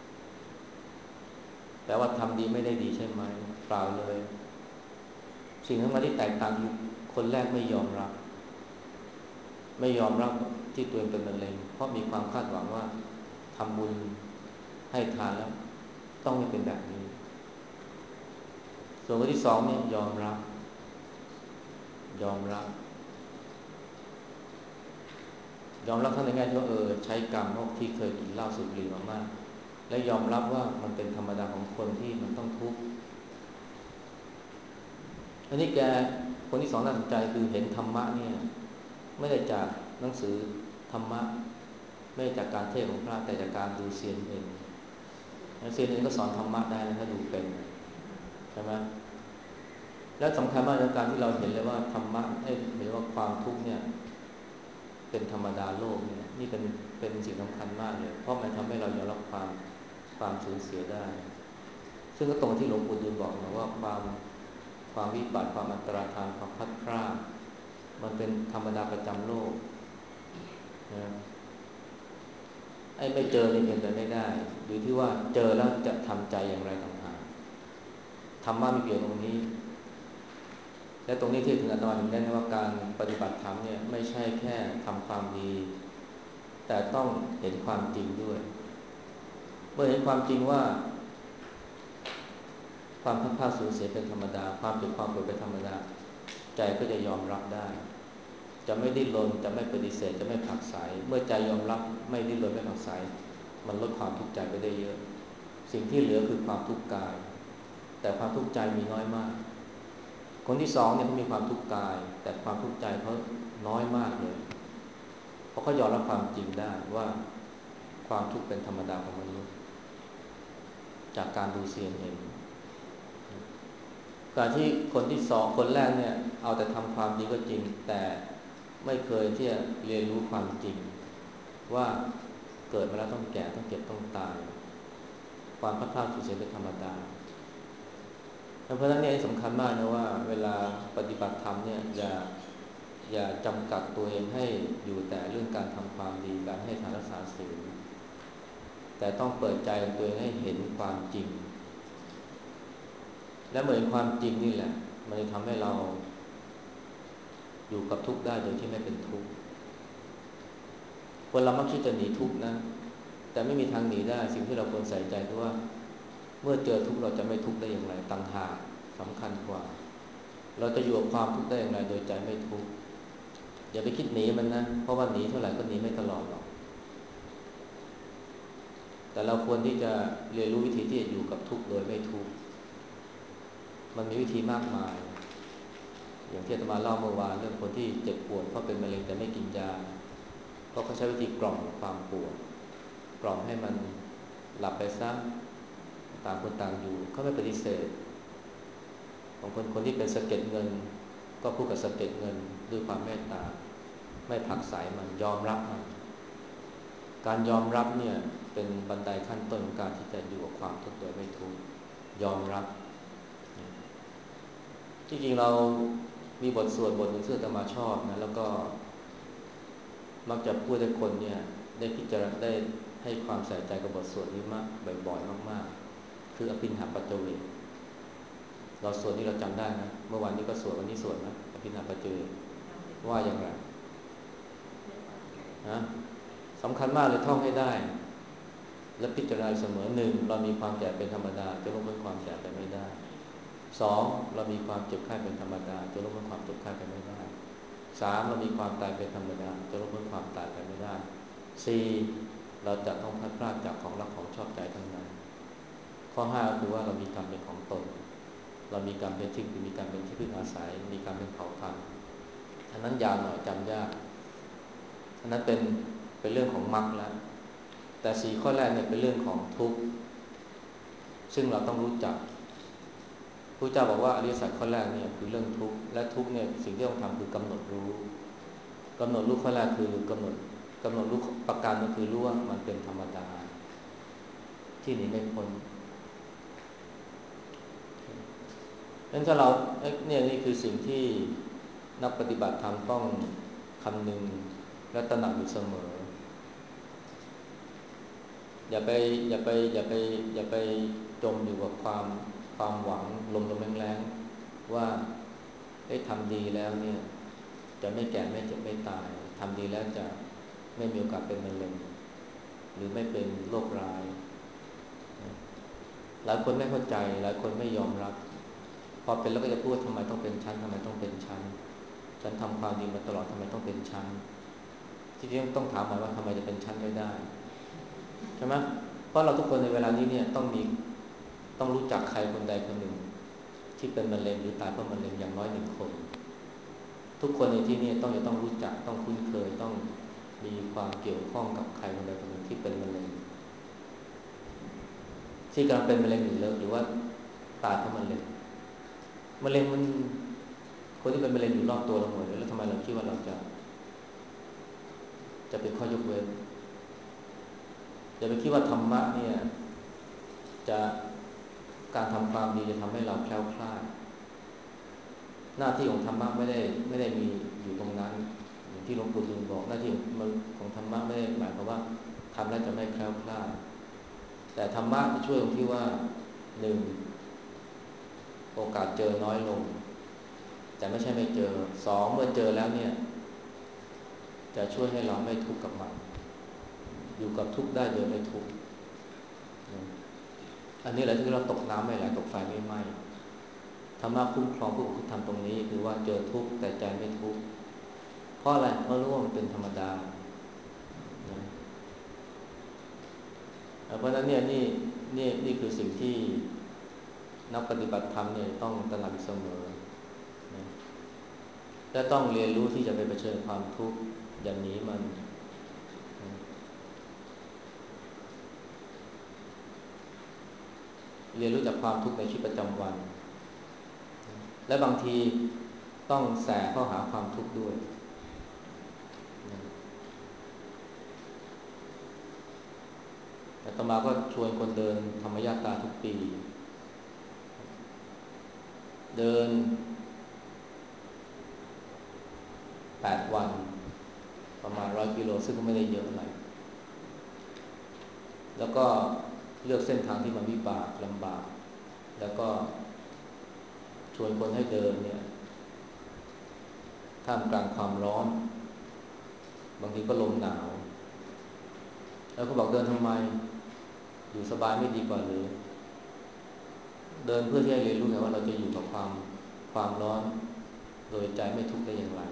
แปลว่าทำดีไม่ได้ดีใช่ไหมเปล่าเลยสิ่งที่แตกต่างคือคนแรกไม่ยอมรับที่ตัวเองเป็นมะเร็งเพราะมีความคาดหวังว่าทำบุญให้ทานแล้วต้องไม่เป็นแบบนี้ส่วนคนที่สองเนี่ยยอมรับยอมรับทั้งในแง่ที่ว่าใช้กรรมพวกที่เคยกินเหล้าสูบบุหรี่มามากและยอมรับว่ามันเป็นธรรมดาของคนที่มันต้องทุกข์อันนี้คนที่สองน่าสนใจคือเห็นธรรมะเนี่ยไม่ได้จากหนังสือธรรมะไม่ได้จากการเทศน์ของพระแต่จากการดู CNN ซีนเองก็สอนธรรมะได้นะถ้าดูเป็นใช่ไหมแล้วสำคัญมากในการที่เราเห็นเลยว่าธรรมะเห็นว่าความทุกข์เนี่ยเป็นธรรมดาโลกเนี่ยนี่เป็นสิ่งสำคัญมากเลยเพราะมันทำให้เรายอมรับความสูญเสียได้ซึ่งก็ตรงที่หลวงปู่ดูลบอกนะว่าความวิบัติความอันตรธานความพลัดพรากมันเป็นธรรมดาประจำโลกนะไอ้ไม่เจอนี่เป็นไปไม่ได้อยู่ที่ว่าเจอแล้วจะทำใจอย่างไรต่างหากธรรมะมีเพียงตรงนี้และตรงนี้ที่ถึงอาตมาถึงได้ว่าการปฏิบัติธรรมเนี่ยไม่ใช่แค่ทำความดีแต่ต้องเห็นความจริงด้วยเมื่อเห็นความจริงว่าความพัดพลาดสูญเสียเป็นธรรมดาความเจ็บความปวดเป็นธรรมดาใจก็จะยอมรับได้จะไม่ดิ้นรนจะไม่ปฏิเสธจะไม่ผลักไสเมื่อใจยอมรับไม่ดิ้นรนไม่ผลักไสมันลดความทุกข์ใจไปได้เยอะสิ่งที่เหลือคือความทุกข์กายแต่ความทุกข์ใจมีน้อยมากคนที่สองเนี่ยเขามีความทุกข์กายแต่ความทุกข์ใจเขาน้อยมากเลยเพราะเขายอมรับความจริงได้ว่าความทุกข์เป็นธรรมดาของมนุษย์จากการดู CNN การที่คนที่สองคนแรกเนี่ยเอาแต่ทำความดีก็จริงแต่ไม่เคยที่จะเรียนรู้ความจริงว่าเกิดมาแล้วต้องแก่ต้องเจ็บต้องตายความพัดพลาดสูญเสียเป็นธรรมดาเพราะฉะนั้นเนี่ยสำคัญมากนะว่าเวลาปฏิบัติธรรมเนี่ยอย่าจำกัดตัวเองให้อยู่แต่เรื่องการทำความดีการให้ทานรักษาศีลแต่ต้องเปิดใจตัวเองให้เห็นความจริงและเมื่อเห็นความจริงนี่แหละมันจะทำให้เราอยู่กับทุกข์ได้โดยที่ไม่เป็นทุกข์คนเรามักคิดจะหนีทุกข์นะแต่ไม่มีทางหนีได้สิ่งที่เราควรใส่ใจคือว่าเมื่อเจอทุกข์เราจะไม่ทุกข์ได้อย่างไรต่างหากสำคัญกว่าเราจะอยู่กับความทุกข์ได้อย่างไรโดยใจไม่ทุกข์อย่าไปคิดหนีมันนะเพราะว่าหนีเท่าไหร่ก็หนีไม่ตลอดหรอกแต่เราควรที่จะเรียนรู้วิธีที่จะอยู่กับทุกข์โดยไม่ทุกข์มันมีวิธีมากมายอย่างที่อาตมาเล่าเมื่อวานเรื่องคนที่เจ็บปวดเพราะเป็นมะเร็งแต่ไม่กินยาเพราะเขาใช้วิธีกล่อมความปวดกล่อมให้มันหลับไปซะต่างคนต่างอยู่เขาไม่ปฏิเสธของคนที่เป็นสะเก็ดเงินก็พูดกับสะเก็ดเงินด้วยความเมตตาไม่ผลักไสมันยอมรับมันการยอมรับเนี่ยเป็นบันไดขั้นต้นของการที่จะอยู่กับความทุกข์โดยไม่ทุกข์ยอมรับที่จริงเรามีบทสวดบทหนึ่งที่อาตมาชอบนะแล้วก็มักจะพูดให้คนเนี่ยได้พิจารณาได้ให้ความใส่ใจกับบทสวดนี้มากบ่อยๆมากๆคืออภินหปัจจเวกเราสวดนี่เราจำได้นะเมื่อวานนี้ก็สวดวันนี้สวดนะอภินหปัจจเวกว่าอย่างไรนะสำคัญมากเลยท่องให้ได้และพิจารณาเสมอหนึ่งเรามีความแก่เป็นธรรมดาจะล่วงพ้นความแก่ไปไม่ได้สองเรามีความเจ็บไข้เป็นธรรมดาจะล่วงพ้นความเจ็บไข้ไปไม่ได้สามเรามีความตายเป็นธรรมดาจะล่วงพ้นความตายไปไม่ได้สี่เราจะต้องพลัดพรากจากของรักของชอบใจทั้งนั้นข้อห้าคือว่าเรามีกรรมเป็นของตนเรามีกรรมเป็นที่มีกรรมเป็นที่พึ่งอาศัยมีกรรมเป็นเผ่าพันธุ์อันนั้นยาวหน่อยจำยากอันนั้นเป็นเรื่องของมรรคแล้วแต่สี่ข้อแรกเนี่ยเป็นเรื่องของทุกข์ซึ่งเราต้องรู้จักพระเจ้าบอกว่าอริยสัจข้อแรกเนี่ยคือเรื่องทุกข์และทุกข์เนี่ยสิ่งที่ต้องทำคือกำหนดรู้ข้อแรกคือกำหนดรู้ประการก็คือรู้ว่ามันเป็นธรรมดาที่หนีไม่พ้นงั้นถ้าเราเนี่ยนี่คือสิ่งที่นักปฏิบัติธรรมต้องคำนึงและตระหนักอยู่เสมออย่าไปจมอยู่กับความหวังลมแรงๆว่าทำดีแล้วเนี่ยจะไม่แก่ไม่เจ็บไม่ตายทำดีแล้วจะไม่มีโอกาสเป็นมะเร็งหรือไม่เป็นโรคร้ายหลายคนไม่เข้าใจหลายคนไม่ยอมรับพอเป็นแล้วก็จะพูดทำไมต้องเป็นชั้นทำไมต้องเป็นชั้นฉันทำความดีมาตลอดทำไมต้องเป็นชั้นที่จริงต้องถามหมายว่าทำไมจะเป็นชั้นไม่ได้ใช่ไหมเพราะเราทุกคนในเวลานี้เนี่ยต้องรู้จักใครคนใดคนหนึ่งที่เป็นมะเร็งหรือตายเพราะมะเร็งอย่างน้อยหนึ่งคนทุกคนในที่นี้ต้องรู้จักต้องคุ้นเคยต้องมีความเกี่ยวข้องกับใครคนใดคนหนึ่งที่เป็นมะเร็งที่กำลังเป็นมะเร็งอยู่หรือว่าตายเพราะมะเร็งมะเร็งมันคนที่เป็นมะเร็งอยู่รอบตัวเราหมดเลยแล้วทำไมเราคิดว่าเราจะเป็นข้อยกเว้นอย่าไปคิดว่าธรรมะเนี่ยจะการทำความดีจะทำให้เราแคล้วคลาดหน้าที่ของธรรมะไม่ได้มีอยู่ตรงนั้นอย่างที่หลวงปู่ดูลบอกหน้าที่ของธรรมะไม่ได้หมายความว่าทำแล้วจะไม่แคล้วคลาดแต่ธรรมะจะช่วยตรงที่ว่าหนึ่งโอกาสเจอน้อยลงแต่ไม่ใช่ไม่เจอสองเมื่อเจอแล้วเนี่ยจะช่วยให้เราไม่ทุกข์กับมันอยู่กับทุกข์ได้โดยไม่ทุกข์อันนี้แหละที่เราตกน้ำไม่ไหลตกไฟไม่ไหม้ธรรมะคุ้มครองผู้ที่ทำตรงนี้คือว่าเจอทุกข์แต่ใจไม่ทุกข์เพราะอะไรเพราะรู้ว่ามันเป็นธรรมดาเพราะฉะนั้นเนี่ยนี่คือสิ่งที่นักปฏิบัติธรรมเนี่ยต้องตระหนักเสมอและต้องเรียนรู้ที่จะไปเผชิญความทุกข์อย่างนี้มันเรียนรู้จากความทุกข์ในชีวิตประจำวันและบางทีต้องแสเข้าหาความทุกข์ด้วยอาตมาก็ชวนคนเดินธรรมยาตราทุกปีเดิน8 วันประมาณ100 กิโลซึ่งก็ไม่ได้เยอะอะไรแล้วก็เลือกเส้นทางที่มันวิบากลำบากแล้วก็ชวนคนให้เดินเนี่ยท่ามกลางความร้อนบางทีก็ลมหนาวแล้วก็บอกเดินทำไมอยู่สบายไม่ดีกว่าหรือเดินเพื่อที่จะเรียนรู้ไงว่าเราจะอยู่กับความร้อนโดยใจไม่ทุกข์ได้อย่างไร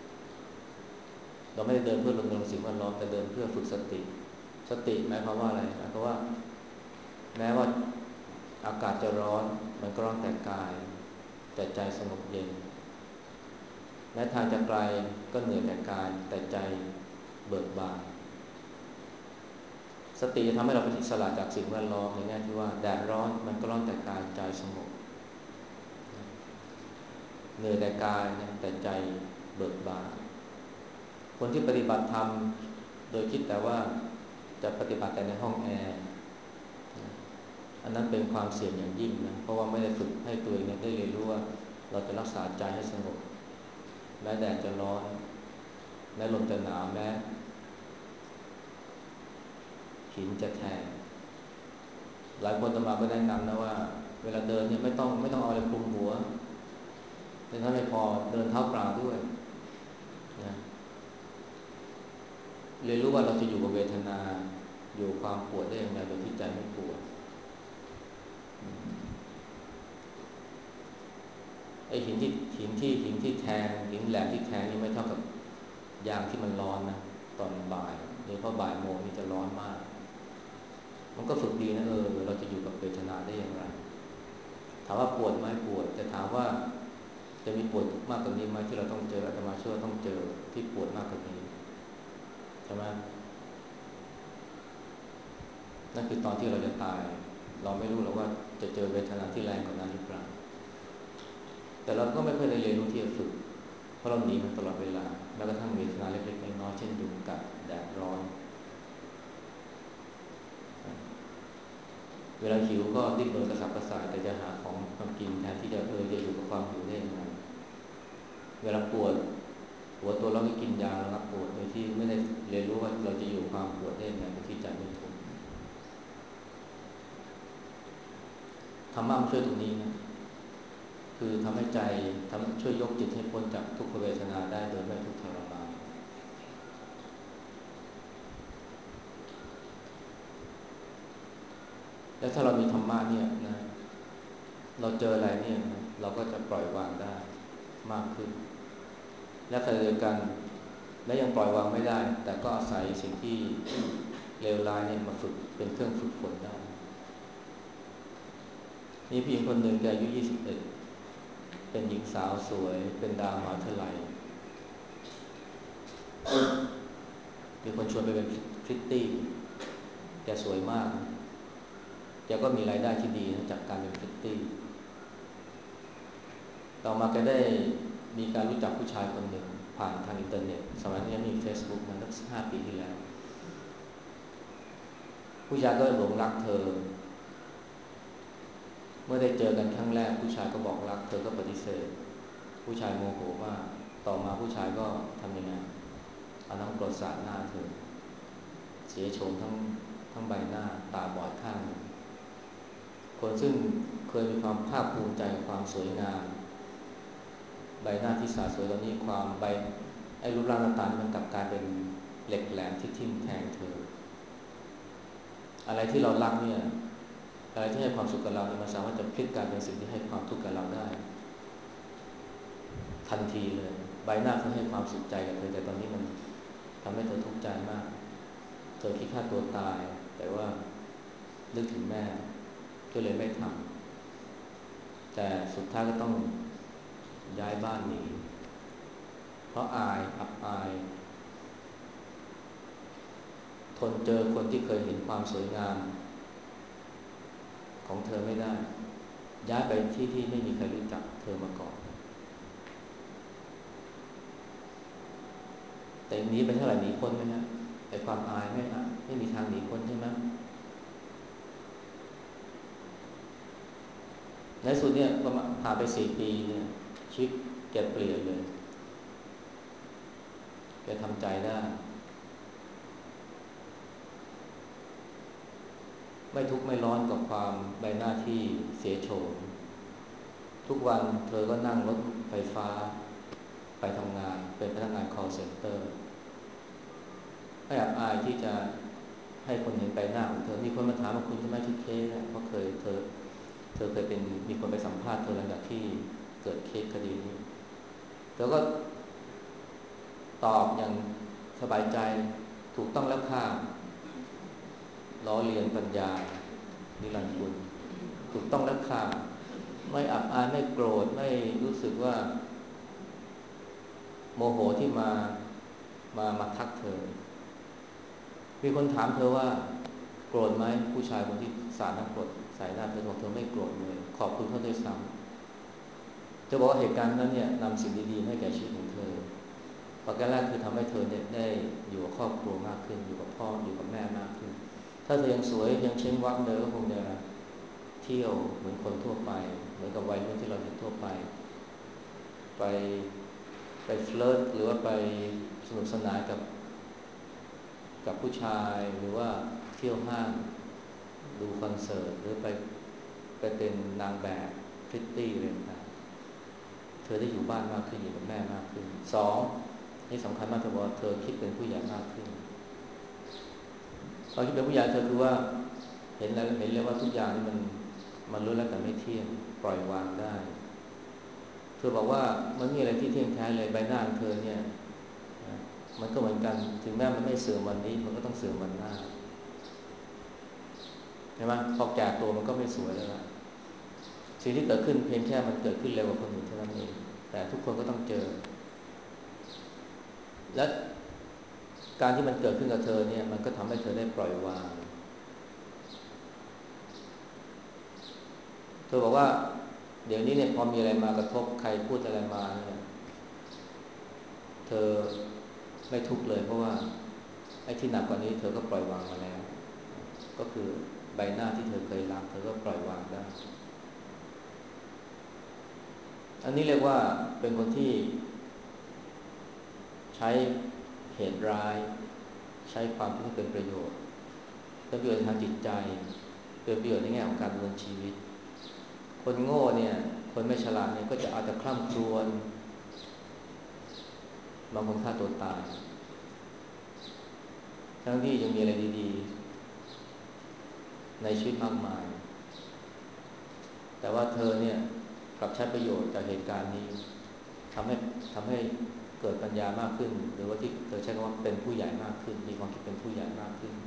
เราไม่ได้เดินเพื่อรณรงค์สิ่งแวดล้อมแต่เดินเพื่อฝึกสติหมายความว่าอะไรหมายความว่าแม้ว่าอากาศจะร้อนมันก็ร้อนแต่กายแต่ใจสงบเย็นแม้ทางจะไกลก็เหนื่อยแต่กายแต่ใจเบิกบานสติจะทำให้เราเป็นอิสระจากสิ่งแวดล้อมในแง่ที่ว่าแดดร้อนมันก็ร้อนแต่กายใจสงบเหนื่อยแต่กายแต่ใจเบิกบานคนที่ปฏิบัติธรรมโดยคิดแต่ว่าจะปฏิบัติแต่ในห้องแอร์อันนั้นเป็นความเสี่ยงอย่างยิ่งนะเพราะว่าไม่ได้ฝึกให้ตัวเองได้เรียนรู้ว่าเราจะรักษาใจให้สงบแม้แดดจะร้อนแม้ลมจะหนาวแม้หินจะแทงหลายคนอาตมาก็แนะนำนะว่าเวลาเดินเนี่ยไม่ต้องเอาอะไรคลุมหัวแต่ถ้าไม่พอเดินเท้าเปล่าด้วยนะเรียนรู้ว่าเราจะอยู่กับเวทนาอยู่ความปวดได้อย่างไรโดยที่ใจไม่ปวดไอ้หินที่แทงหินแหลมที่แทงนี่ไม่เท่ากับยางที่มันร้อนนะตอนบ่ายโดยเฉพาะบ่ายโมงนี่จะร้อนมากมันก็ฝึกดีนะเราจะอยู่กับเวทนาได้อย่างไรถามว่าปวดไหมปวดแต่ถามว่าจะมีปวดมากกว่านี้ไหมที่เราต้องเจออาตมาเชื่อว่าต้องเจอที่ปวดมากกว่านี้ใช่ไหมนั่นคือตอนที่เราจะตายเราไม่รู้หรอกว่าจะเจอเวทนาที่แรงกว่านั้นหรือเปล่าแต่เราก็ไม่เคยได้เรียนรู้ที่จะฝึกเพราะเราหนีมันตลอดเวลาแม้กระทั่งเวทนาเล็กๆน้อยๆเช่นยุงกัดแดดร้อนเวลาหิวก็ดิ้นรนกระสับกระส่ายแต่จะหาของมากินแทนที่จะจะอยู่กับความหิวได้ยังไงเวลาปวดหัวตัวเราก็กินยาระงับปวดโดยที่ไม่ได้เรียนรู้ว่าเราจะอยู่ความปวดได้ยังไงโดยที่ใจไม่ทุกข์ธรรมะมันช่วยตรงนี้นะคือทำให้ใจช่วยยกจิตให้พ้นจากทุกขเวทนาได้โดยไม่ทุกข์ทรมานและถ้าเรามีธรรมะเนี่ยนะเราเจออะไรเนี่ยนะเราก็จะปล่อยวางได้มากขึ้นและขณะเดียวกันและยังปล่อยวางไม่ได้แต่ก็อาศัยสิ่งที่เลวร้ายเนี่ยมาฝึกเป็นเครื่องฝึกฝนได้มีผู้หญิงคนหนึ่งแกอายุ21เป็นหญิงสาวสวยเป็นดาวมหาวิทยาลัยมีคนชวนไปเป็นพริตตี้แกสวยมากแกก็มีรายได้ที่ดีนะจากการเป็นพริตตี้ต่อมาแกได้มีการรู้จักผู้ชายคนหนึ่งผ่านทางอินเทอร์เน็ตสมัยนี้มี Facebook มาตั้ง5 ปีที่แล้วผู้ชายก็หลงรักเธอเมื่อได้เจอกันครั้งแรกผู้ชายก็บอกรักเธอก็ปฏิเสธผู้ชายโมโหว่าต่อมาผู้ชายก็ทำยังไงเอาน้ำกรดสาดหน้าเธอเสียโฉมทั้งใบหน้าตาบอดข้างคนซึ่งเคยมีความภาคภูมิใจกับความสวยงามใบหน้าที่สาสวยตอนนี้ความไอ้รูปร่างหน้าตามันกลับกลายเป็นเหล็กแหลมที่ทิ่มแทงเธออะไรที่เรารักเนี่ยอะไรที่ให้ความสุขกับเราเนี่ยมันสามารถจะพลิกกลายเป็นสิ่งที่ให้ความทุกข์กับเราได้ทันทีเลยใบหน้าเขาให้ความสุขใจกับเธอแต่ตอนนี้มันทำให้เธอทุกข์ใจมากเธอคิดฆ่าตัวตายแต่ว่านึกถึงแม่ก็เลยไม่ทำแต่สุดท้ายก็ต้องย้ายบ้านหนีเพราะอับอายทนเจอคนที่เคยเห็นความสวยงามของเธอไม่ได้ย้ายไปที่ไม่มีใครรู้จักเธอมาก่อนแต่หนีไปเท่าไหร่หนีพ้นไหมฮะไอ้ความอายไม่มีทางหนีพ้นใช่ไหมในสุดเนี่ยก็ผ่านไป4 ปีเนี่ยชีวิตแกเปลี่ยนเลยแกทำใจได้ไม่ทุกข์ไม่ร้อนกับความใบหน้าที่เสียโฉมทุกวันเธอก็นั่งรถไฟฟ้าไปทำงานเป็นพนักงาน call center ไม่อับอายที่จะให้คนเห็นใบหน้าของเธอมีคนมาถามว่าคุณใช่ไหมที่เคสเพราะเธอเคยเป็นมีคนไปสัมภาษณ์เธอหลังจากที่เกิดเคสคดีนี้เธอก็ตอบอย่างสบายใจถูกต้องแล้วค่ะล้อเลียนปัญญานิรันดร์กุลถูกต้องแล้วค่ะไม่อับอายไม่โกรธไม่รู้สึกว่าโมโหที่มาทักเธอมีคนถามเธอว่าโกรธไหมผู้ชายคนที่สาดน้ำกรดใส่หน้าเธอบอกเธอไม่โกรธเลยขอบคุณเขาด้วยซ้ำเธอบอกว่าเหตุการณ์นั้นเนี่ยนำสิ่งดีๆให้แก่ชีวิตของเธอประการแรกคือทำให้เธอเนี่ยได้อยู่กับครอบครัวมากขึ้นอยู่กับพ่ออยู่กับแม่มากขึ้นถ้าเธอยังสวยยังเช้งวัดเดินก็คงจะเที่ยวเหมือนคนทั่วไปเหมือนกับวัยรุ่นที่เราเห็นทั่วไปไปเฟลิร์ตหรือว่าไปสนุกสนานกับผู้ชายหรือว่าเที่ยวห้างดูคอนเสิร์ตหรือไปเป็นนางแบบพริตตี้อะไรต่างๆเธอได้อยู่บ้านมากขึ้นอยู่กับแม่มากขึ้น2นี่สำคัญมากเธอบอกเธอคิดเป็นผู้ใหญ่มากขึ้นตอนคิดเป็นผู้ใหญ่เธอคือว่าเห็นเลยว่าทุกอย่างนี่มันล้วนแล้วแต่ไม่เที่ยงปล่อยวางได้เธอบอกว่ามันมีอะไรที่เที่ยงแท้เลยใบหน้าของเธอเนี่ยมันก็เหมือนกันถึงแม้มันไม่เสื่อมวันนี้มันก็ต้องเสื่อมวันหน้าใช่ไหมพอแก่ตัวมันก็ไม่สวยแล้วล่ะสิ่งที่เกิดขึ้นเพียงแค่มันเกิดขึ้นเร็วกว่าคนอื่นเท่านั้นเองแต่ทุกคนก็ต้องเจอและการที่มันเกิดขึ้นกับเธอเนี่ยมันก็ทำให้เธอได้ปล่อยวางเธอบอกว่าเดี๋ยวนี้เนี่ยพอมีอะไรมากระทบใครพูดอะไรมาเนี่ยเธอไม่ทุกข์เลยเพราะว่าไอ้ที่หนักกว่านี้เธอก็ปล่อยวางมาแล้วก็คือใบหน้าที่เธอเคยรักเธอก็ปล่อยวางได้อันนี้เรียกว่าเป็นคนที่ใช้เหตุร้ายใช้ความทุกข์เป็นประโยชน์เป็นประโยชน์ทางจิตใจเป็นประโยชน์ในแง่ของการดำเนินชีวิตคนโง่เนี่ยคนไม่ฉลาดเนี่ยก็จะเอาแต่คร่ำครวญบางคนฆ่าตัวตายทั้งที่ยังมีอะไรดีๆในชีวิตมากมายแต่ว่าเธอเนี่ยกลับใช้ประโยชน์จากเหตุการณ์นี้ทำให้เกิดปัญญามากขึ้นหรือว่าที่เธอใช้คำว่าเป็นผู้ใหญ่มากขึ้นมีความคิดเป็นผู้ใหญ่มากขึ้น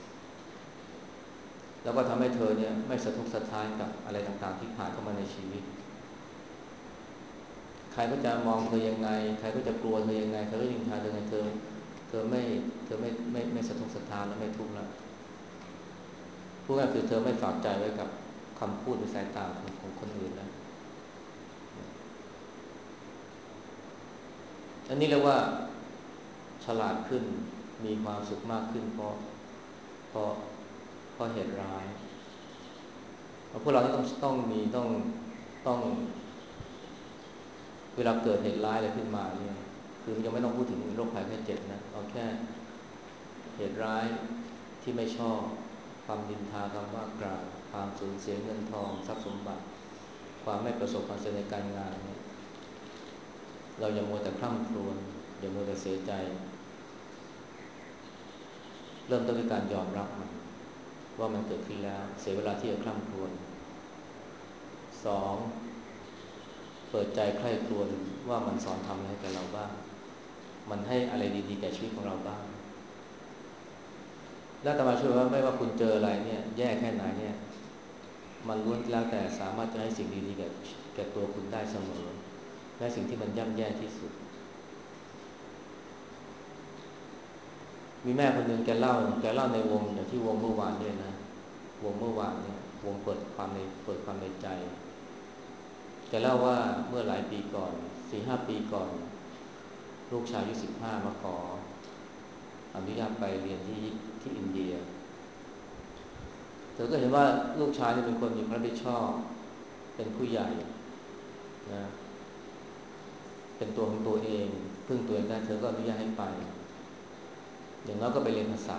แล้วก็ทำให้เธอเนี่ยไม่สะทกสะท้านกับอะไรต่างๆที่ผ่านเข้ามาในชีวิตใครก็จะมองเธอยังไงใครก็จะกลัวเธอยังไงใครก็ยิงทาเธอไงเธอไม่สะทกสะท้านและไม่ทุกข์ละพูพูดง่ายคือเธอไม่ฝากใจไว้กับคำพูดหรือสายตาของคนอื่นแล้วอันนี้เรียกว่าฉลาดขึ้นมีความสุขมากขึ้นเพราะเพราะเหตุร้ายพวกเราที่ต้องเวลาเกิดเหตุร้ายอะไรขึ้นมาเนี่ยคือยังไม่ต้องพูดถึงโรคภัยแค่เจ็บนะเอาแค่เหตุร้ายที่ไม่ชอบความดินทาคำว่ากล่าวความสูญเสียเงินทองทรัพย์สมบัติความไม่ประสบความสำเร็จในการงานเนี่ยเราอย่ามัวแต่คร่ำครวญอย่ามัวแต่เสียใจเริ่มต้นด้วยการยอมรับมันว่ามันเกิดขึ้นแล้วเสียเวลาที่จะคร่ำครวญสองเปิดใจใคร่ครวญว่ามันสอนทำอะไรให้กับเราบ้างมันให้อะไรดีๆแก่ชีวิตของเราบ้างและอาตมาเชื่อว่าไม่ว่าคุณเจออะไรเนี่ยแย่แค่ไหนเนี่ยมันล้วนแล้วแต่สามารถจะให้สิ่งดีๆแก่ตัวคุณได้เสมอแม้สิ่งที่มันย่ำแย่ที่สุดมีแม่คนหนึ่งแกเล่าในวงอย่างที่วงเมื่อวานเนี่ยนะวงเมื่อวานเนี่ยวงเปิดความในใจแกเล่าว่าเมื่อหลายปีก่อน 4-5 ปีก่อนลูกชายอายุ15มาขออนุญาตไปเรียนที่อินเดียเธอก็เห็นว่าลูกชายนี่เป็นคนมีความรับผิดชอบเป็นผู้ใหญ่นะเป็นตัวของตัวเองพึ่งตัวเองได้เธอก็อนุญาตให้ไปอย่างน้อยก็ไปเรียนภาษา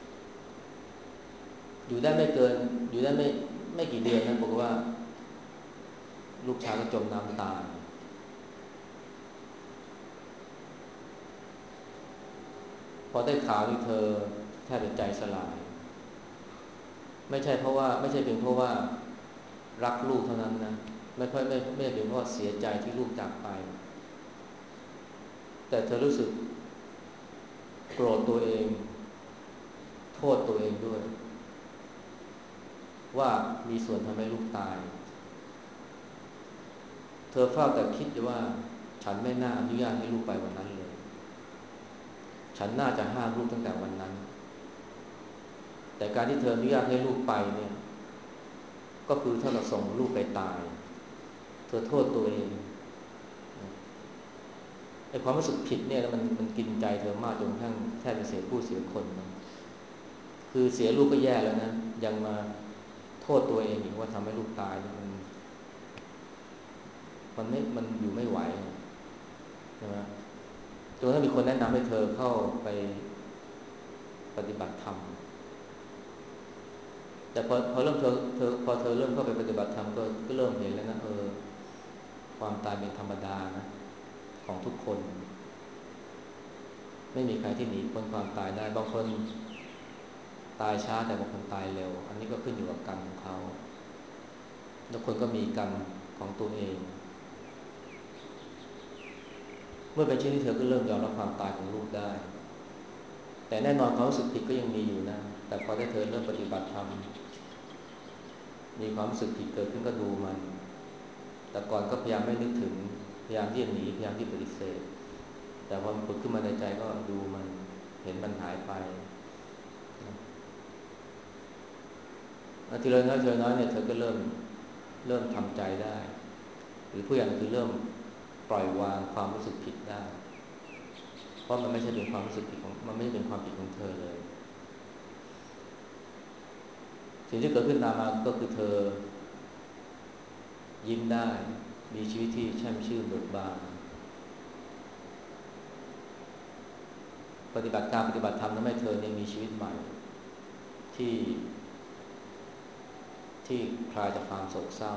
อยู่ได้ไม่กี่เดือนนะบอกว่าลูกชายก็จมน้ำตายพอได้ข่าวนี่เธอแทบจะใจสลายไม่ใช่เพียงเพราะว่ารักลูกเท่านั้นนะไม่เป็นเพราะเสียใจที่ลูกจากไปแต่เธอรู้สึกโกรธตัวเองโทษตัวเองด้วยว่ามีส่วนทำให้ลูกตายเธอเฝ้าแต่คิดอยู่ว่าฉันไม่น่าอนุญาตให้ลูกไปวันนั้นเลยฉันน่าจะห้ามลูกตั้งแต่วันนั้นแต่การที่เธออนุญาตให้ลูกไปเนี่ยก็คือเท่ากับส่งลูกไปตายเธอโทษตัวเองไอ้ความรู้สึกผิดเนี่ยมันกินใจเธอมากจนกระทั่งแทบจะเสียผู้เสียคนนะคือเสียลูกก็แย่แล้วนะยังมาโทษตัวเองอีกว่าทำให้ลูกตายมันอยู่ไม่ไหวใช่ไหมจนถ้ามีคนแนะนำให้เธอเข้าไปปฏิบัติธรรมแต่พอเริ่มพอเธอเริ่มเข้าไปปฏิบัติธรรมก็เริ่มเห็นแล้วนะความตายเป็นธรรมดานะของทุกคนไม่มีใครที่หนีพ้นความตายได้บางคนตายช้าแต่บางคนตายเร็วอันนี้ก็ขึ้นอยู่กับกรรมของเขาทุกคนก็มีกรรมของตัวเองเมื่อเป็นเช่นนี้เธอก็เริ่มยอมรับความตายของลูกได้แต่แน่นอนความรู้สึกผิดก็ยังมีอยู่นะแต่พอได้เธอเริ่มปฏิบัติธรรมมีความรู้สึกผิดเกิดขึ้นก็ดูมันแต่ก่อนก็พยายามไม่นึกถึงพยายามที่จะหนีพยายามที่ปฏิเสธแต่พอมันผุดขึ้นมาในใจก็ดูมันเห็นมันหายไปทีละน้อยเนี่ยเธอก็เริ่มทำใจได้หรือผู้อย่างคือเริ่มปล่อยวางความรู้สึกผิดได้เพราะมันไม่ใช่เป็นความรู้สึกผิดของมันไม่ใช่เป็นความผิดของเธอเลยสิ่งที่เกิดขึ้นตามมาก็คือเธอยิ้มได้มีชีวิตที่แช่มชื่นเบิกบานปฏิบัติธรรมทำให้เธอเนี่ยมีชีวิตใหม่ที่ที่คลายจากความโศกเศร้า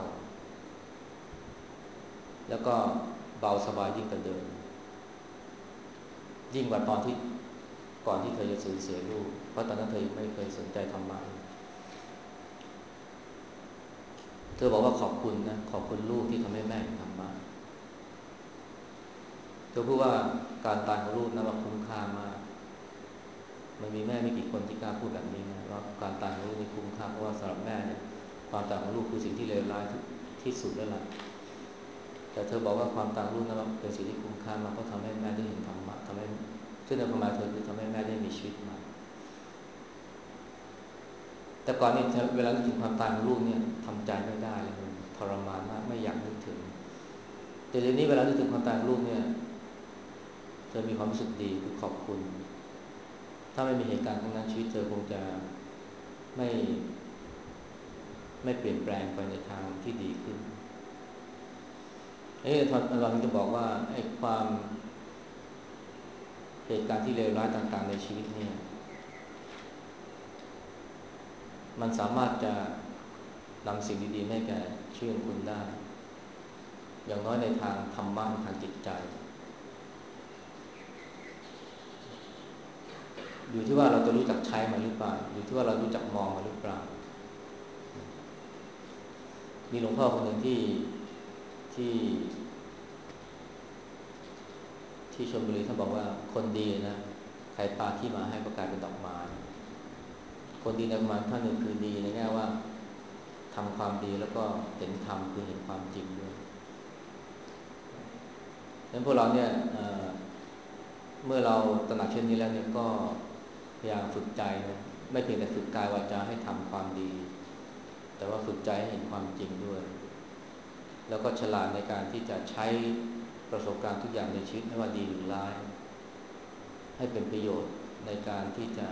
แล้วก็เบาสบายยิ่งกว่าเดิมยิ่งกว่าตอนที่ก่อนที่เธอจะสูญเสียลูกเพราะตอนนั้นเธอไม่เคยสนใจธรรมะเธอบอกว่าขอบคุณนะขอบคุณลูกที่ทำให้แม่เห็นธรรมะเธอพูดว่าการตายของลูกนั้นว่าคุ้มค่ามากมันมีแม่ไม่กี่คนที่กล้าพูดแบบนี้นะว่าการตายของลูกนี่คุ้มค่าเพราะว่าสำหรับแม่เนี่ยความตายของลูกคือสิ่งที่เลวร้ายที่สุดแล้วล่ะแต่เธอบอกว่าความตายของลูกนั้นเป็นสิ่งที่คุ้มค่ามากเพราะทำให้แม่ได้เห็นธรรมะทำให้ซึ่งในความหมายเธอคือทำให้แม่ได้มีชีวิตใหม่แต่ก่อนนี่เวลานึกถึงความตายของลูกเนี่ยทำใจไม่ได้เลยมันทรมานมากไม่อยากนึกถึงแต่เดี๋ยวนี้เวลานึกถึงความตายของลูกเนี่ยเธอมีความรู้สึกดีคือขอบคุณถ้าไม่มีเหตุการณ์ครั้งนั้นชีวิตเธอคงจะไม่ไม่เปลี่ยนแปลงไปในทางที่ดีขึ้นเราจะบอกว่าไอ้ความเหตุการณ์ที่เลวร้ายต่างๆในชีวิตเนี่ยมันสามารถจะนำสิ่งดีๆให้แก่ชีวิตของคุณได้อย่างน้อยในทางธรรมะในทางจิตใจอยู่ที่ว่าเราจะรู้จักใช้มันหรือเปล่าอยู่ที่ว่าเรารู้จักมองมันหรือเปล่ามีหลวงพ่อคนหนึ่งที่ที่ชลบุรีท่านบอกว่าคนดีนะใครปาที่มาให้ก็กลายเป็นดอกไม้คนดีในประมาณท่านหนึ่งคือดีในแง่ว่าทำความดีแล้วก็เห็นธรรมคือเห็นความจริงด้วยดังนั้นพวกเราเนี่ยเมื่อเราตระหนักเช่นนี้แล้วเนี่ยก็พยายามฝึกใจนะไม่เพียงแต่ฝึกกายวาจาให้ทำความดีแต่ว่าฝึกใจให้เห็นความจริงด้วยแล้วก็ฉลาดในการที่จะใช้ประสบการณ์ทุกอย่างในชีวิตไม่ว่าดีหรือร้ายให้เป็นประโยชน์ในการที่จะ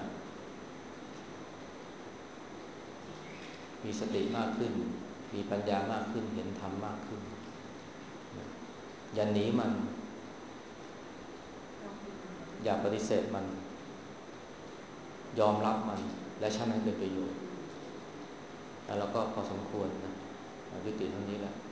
มีสติมากขึ้นมีปัญญามากขึ้นเห็นธรรมมากขึ้นอย่าหนีมันอย่าปฏิเสธมันยอมรับมันและใช้มันให้เป็นประโยชน์แล้วก็พอสมควรนะยุติเท่านี้แล้ว